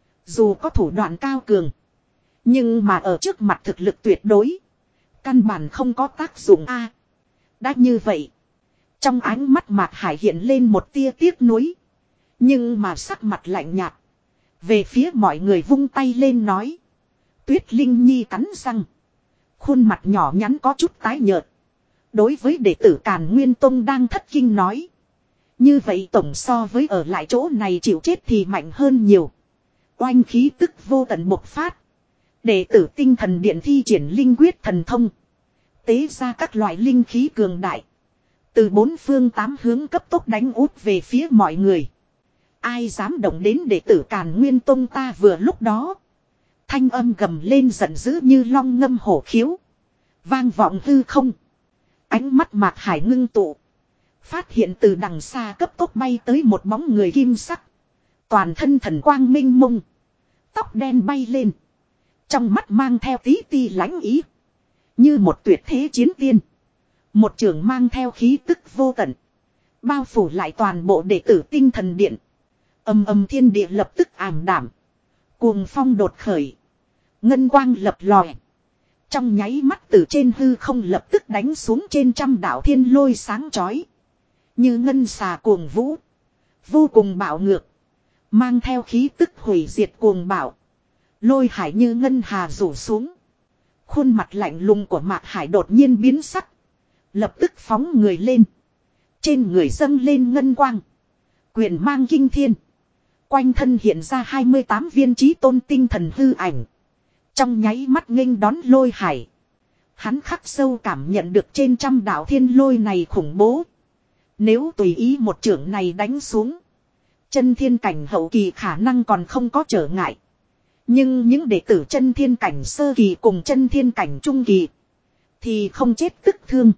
Dù có thủ đoạn cao cường, nhưng mà ở trước mặt thực lực tuyệt đối, căn bản không có tác dụng a. Đã như vậy, trong ánh mắt Mạc Hải hiện lên một tia tiếc nuối. Nhưng mà sắc mặt lạnh nhạt. Về phía mọi người vung tay lên nói. Tuyết Linh Nhi cắn răng. Khuôn mặt nhỏ nhắn có chút tái nhợt. Đối với đệ tử Càn Nguyên Tông đang thất kinh nói. Như vậy tổng so với ở lại chỗ này chịu chết thì mạnh hơn nhiều. Oanh khí tức vô tận bộc phát. Đệ tử tinh thần điện thi triển linh quyết thần thông. Tế ra các loại linh khí cường đại. Từ 4 phương 8 hướng cấp tốc đánh úp về phía mọi người. Ai dám động đến đệ tử Càn Nguyên Tông ta. Vừa lúc đó, thanh âm gầm lên giận dữ như long ngâm hổ khiếu. Vang vọng hư không. Ánh mắt Mạc Hải ngưng tụ. Phát hiện từ đằng xa cấp tốc bay tới một bóng người kim sắc. Toàn thân thần quang minh mông. Tóc đen bay lên. Trong mắt mang theo tí ti lãnh ý. Như một tuyệt thế chiến tiên. Một trường mang theo khí tức vô tận. Bao phủ lại toàn bộ đệ tử tinh thần điện. Ầm ầm thiên địa lập tức ảm đảm. Cuồng phong đột khởi. Ngân quang lập lòe. Trong nháy mắt từ trên hư không lập tức đánh xuống trên trăm đạo thiên lôi sáng chói. Như ngân xà cuồng vũ. Vô cùng bạo ngược. Mang theo khí tức hủy diệt cuồng bạo. Lôi hải như ngân hà rủ xuống. Khuôn mặt lạnh lùng của Mạc Hải đột nhiên biến sắc. Lập tức phóng người lên. Trên người dâng lên ngân quang. Quyền mang kinh thiên. Quanh thân hiện ra 28 viên chí tôn tinh thần hư ảnh. Trong nháy mắt nghênh đón lôi hải. Hắn khắc sâu cảm nhận được trên trăm đạo thiên lôi này khủng bố. Nếu tùy ý một chưởng này đánh xuống, chân thiên cảnh hậu kỳ khả năng còn không có trở ngại. Nhưng những đệ tử chân thiên cảnh sơ kỳ cùng chân thiên cảnh trung kỳ thì không chết tức thương.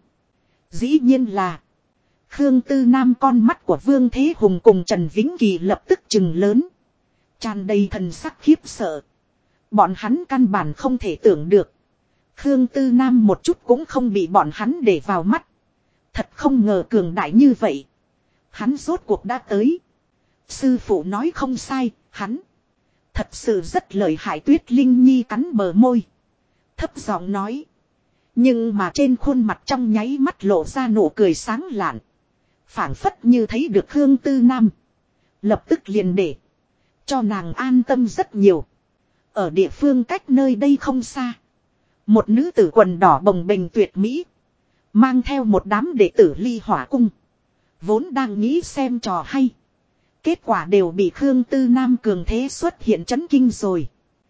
Dĩ nhiên là Khương Tư Nam. Con mắt của Vương Thế Hùng cùng Trần Vĩnh Kỳ lập tức trừng lớn. Tràn đầy thần sắc khiếp sợ. Bọn hắn căn bản không thể tưởng được. Khương Tư Nam một chút cũng không bị bọn hắn để vào mắt. Thật không ngờ cường đại như vậy. Hắn rốt cuộc đã tới. Sư phụ nói không sai, hắn thật sự rất lợi hại. Tuyết Linh Nhi cắn bờ môi. Thấp giọng nói. Nhưng mà trên khuôn mặt trong nháy mắt lộ ra nụ cười sáng lạn. Phảng phất như thấy được Khương Tư Nam. Lập tức liền để cho nàng an tâm rất nhiều. Ở địa phương cách nơi đây không xa, một nữ tử quần đỏ bồng bềnh tuyệt mỹ, mang theo một đám đệ tử Ly Hỏa Cung. Vốn đang nghĩ xem trò hay, kết quả đều bị Khương Tư Nam cường thế xuất hiện chấn kinh rồi.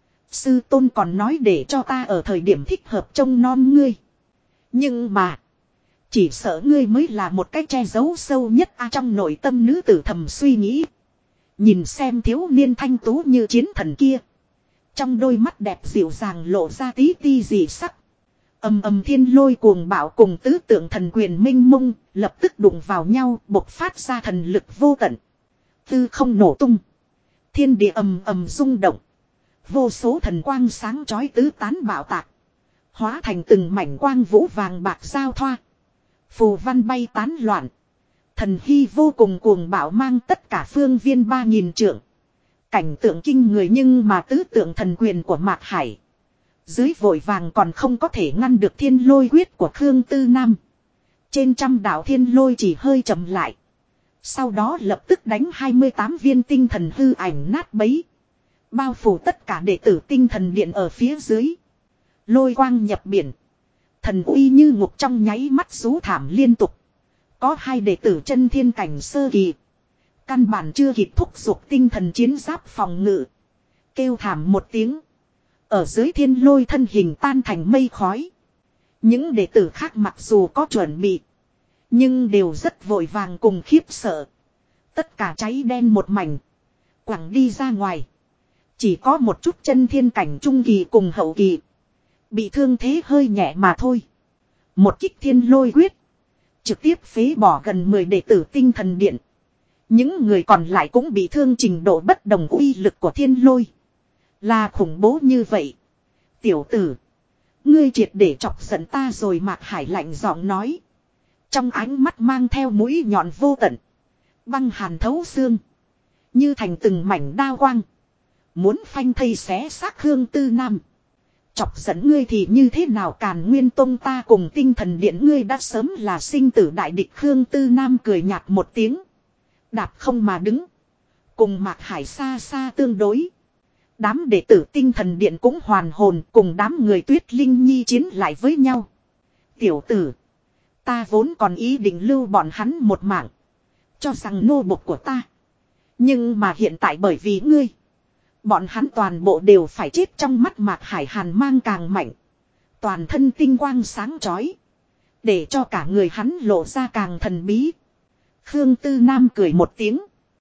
Sư tôn còn nói để cho ta ở thời điểm thích hợp trông nom ngươi. Nhưng mà chỉ sợ ngươi mới là một cái che giấu sâu nhất trong nội tâm nữ tử thầm suy nghĩ. Nhìn xem thiếu niên thanh tú như chiến thần kia. Trong đôi mắt đẹp dịu dàng lộ ra tí ti dị sắc. Ầm ầm thiên lôi cuồng bạo cùng tứ tượng thần quyền minh mông lập tức đụng vào nhau, bộc phát ra thần lực vô tận. Tư không nổ tung. Thiên địa ầm ầm rung động. Vô số thần quang sáng chói tứ tán bạo tạc. Hóa thành từng mảnh quang vũ vàng bạc giao thoa. Phù văn bay tán loạn. Thần hy vô cùng cuồng bạo mang tất cả phương viên 3000 trượng. Cảnh tượng kinh người, nhưng mà tứ tượng thần quyền của Mạc Hải dưới vội vàng còn không có thể ngăn được thiên lôi quyết của Khương Tư Nam. Trên trăm đạo thiên lôi chỉ hơi chậm lại. Sau đó lập tức đánh 28 viên tinh thần hư ảnh nát bấy. Bao phủ tất cả đệ tử tinh thần điện ở phía dưới. Lôi quang nhập biển. Thần uy như ngục trong nháy mắt rú thảm liên tục. Có 2 đệ tử chân thiên cảnh sơ kỳ. Căn bản chưa kịp thúc giục tinh thần chiến giáp phòng ngự. Kêu thảm một tiếng. Ở dưới thiên lôi thân hình tan thành mây khói. Những đệ tử khác mặc dù có chuẩn bị. Nhưng đều rất vội vàng cùng khiếp sợ. Tất cả cháy đen một mảnh. Quẳng đi ra ngoài. Chỉ có một chút chân thiên cảnh trung kỳ cùng hậu kỳ. Bị thương thế hơi nhẹ mà thôi. Một kích thiên lôi quyết. Trực tiếp phế bỏ gần 10 đệ tử tinh thần điện. Những người còn lại cũng bị thương trình độ bất đồng uy lực của thiên lôi. Là khủng bố như vậy. Tiểu tử. Ngươi triệt để chọc giận ta rồi Mạc Hải lạnh giọng nói. Trong ánh mắt mang theo mũi nhọn vô tận. Băng hàn thấu xương. Như thành từng mảnh đao quang. Muốn phanh thây xé xác Khương Tư Nam. Chọc giận ngươi thì như thế nào Càn Nguyên Tông ta cùng tinh thần điện ngươi đã sớm là sinh tử đại địch Khương Tư Nam cười nhạt một tiếng. Đạp không mà đứng. Cùng Mạc Hải xa xa tương đối. Đám đệ tử tinh thần điện cũng hoàn hồn cùng đám người Tuyết Linh Nhi chiến lại với nhau. Tiểu tử. Ta vốn còn ý định lưu bọn hắn một mạng. Cho rằng nô bộc của ta. Nhưng mà hiện tại bởi vì ngươi. Bọn hắn toàn bộ đều phải chết trong mắt Mạc Hải hàn mang càng mạnh. Toàn thân tinh quang sáng chói. Để cho cả người hắn lộ ra càng thần bí. Khương Tư Nam cười một tiếng.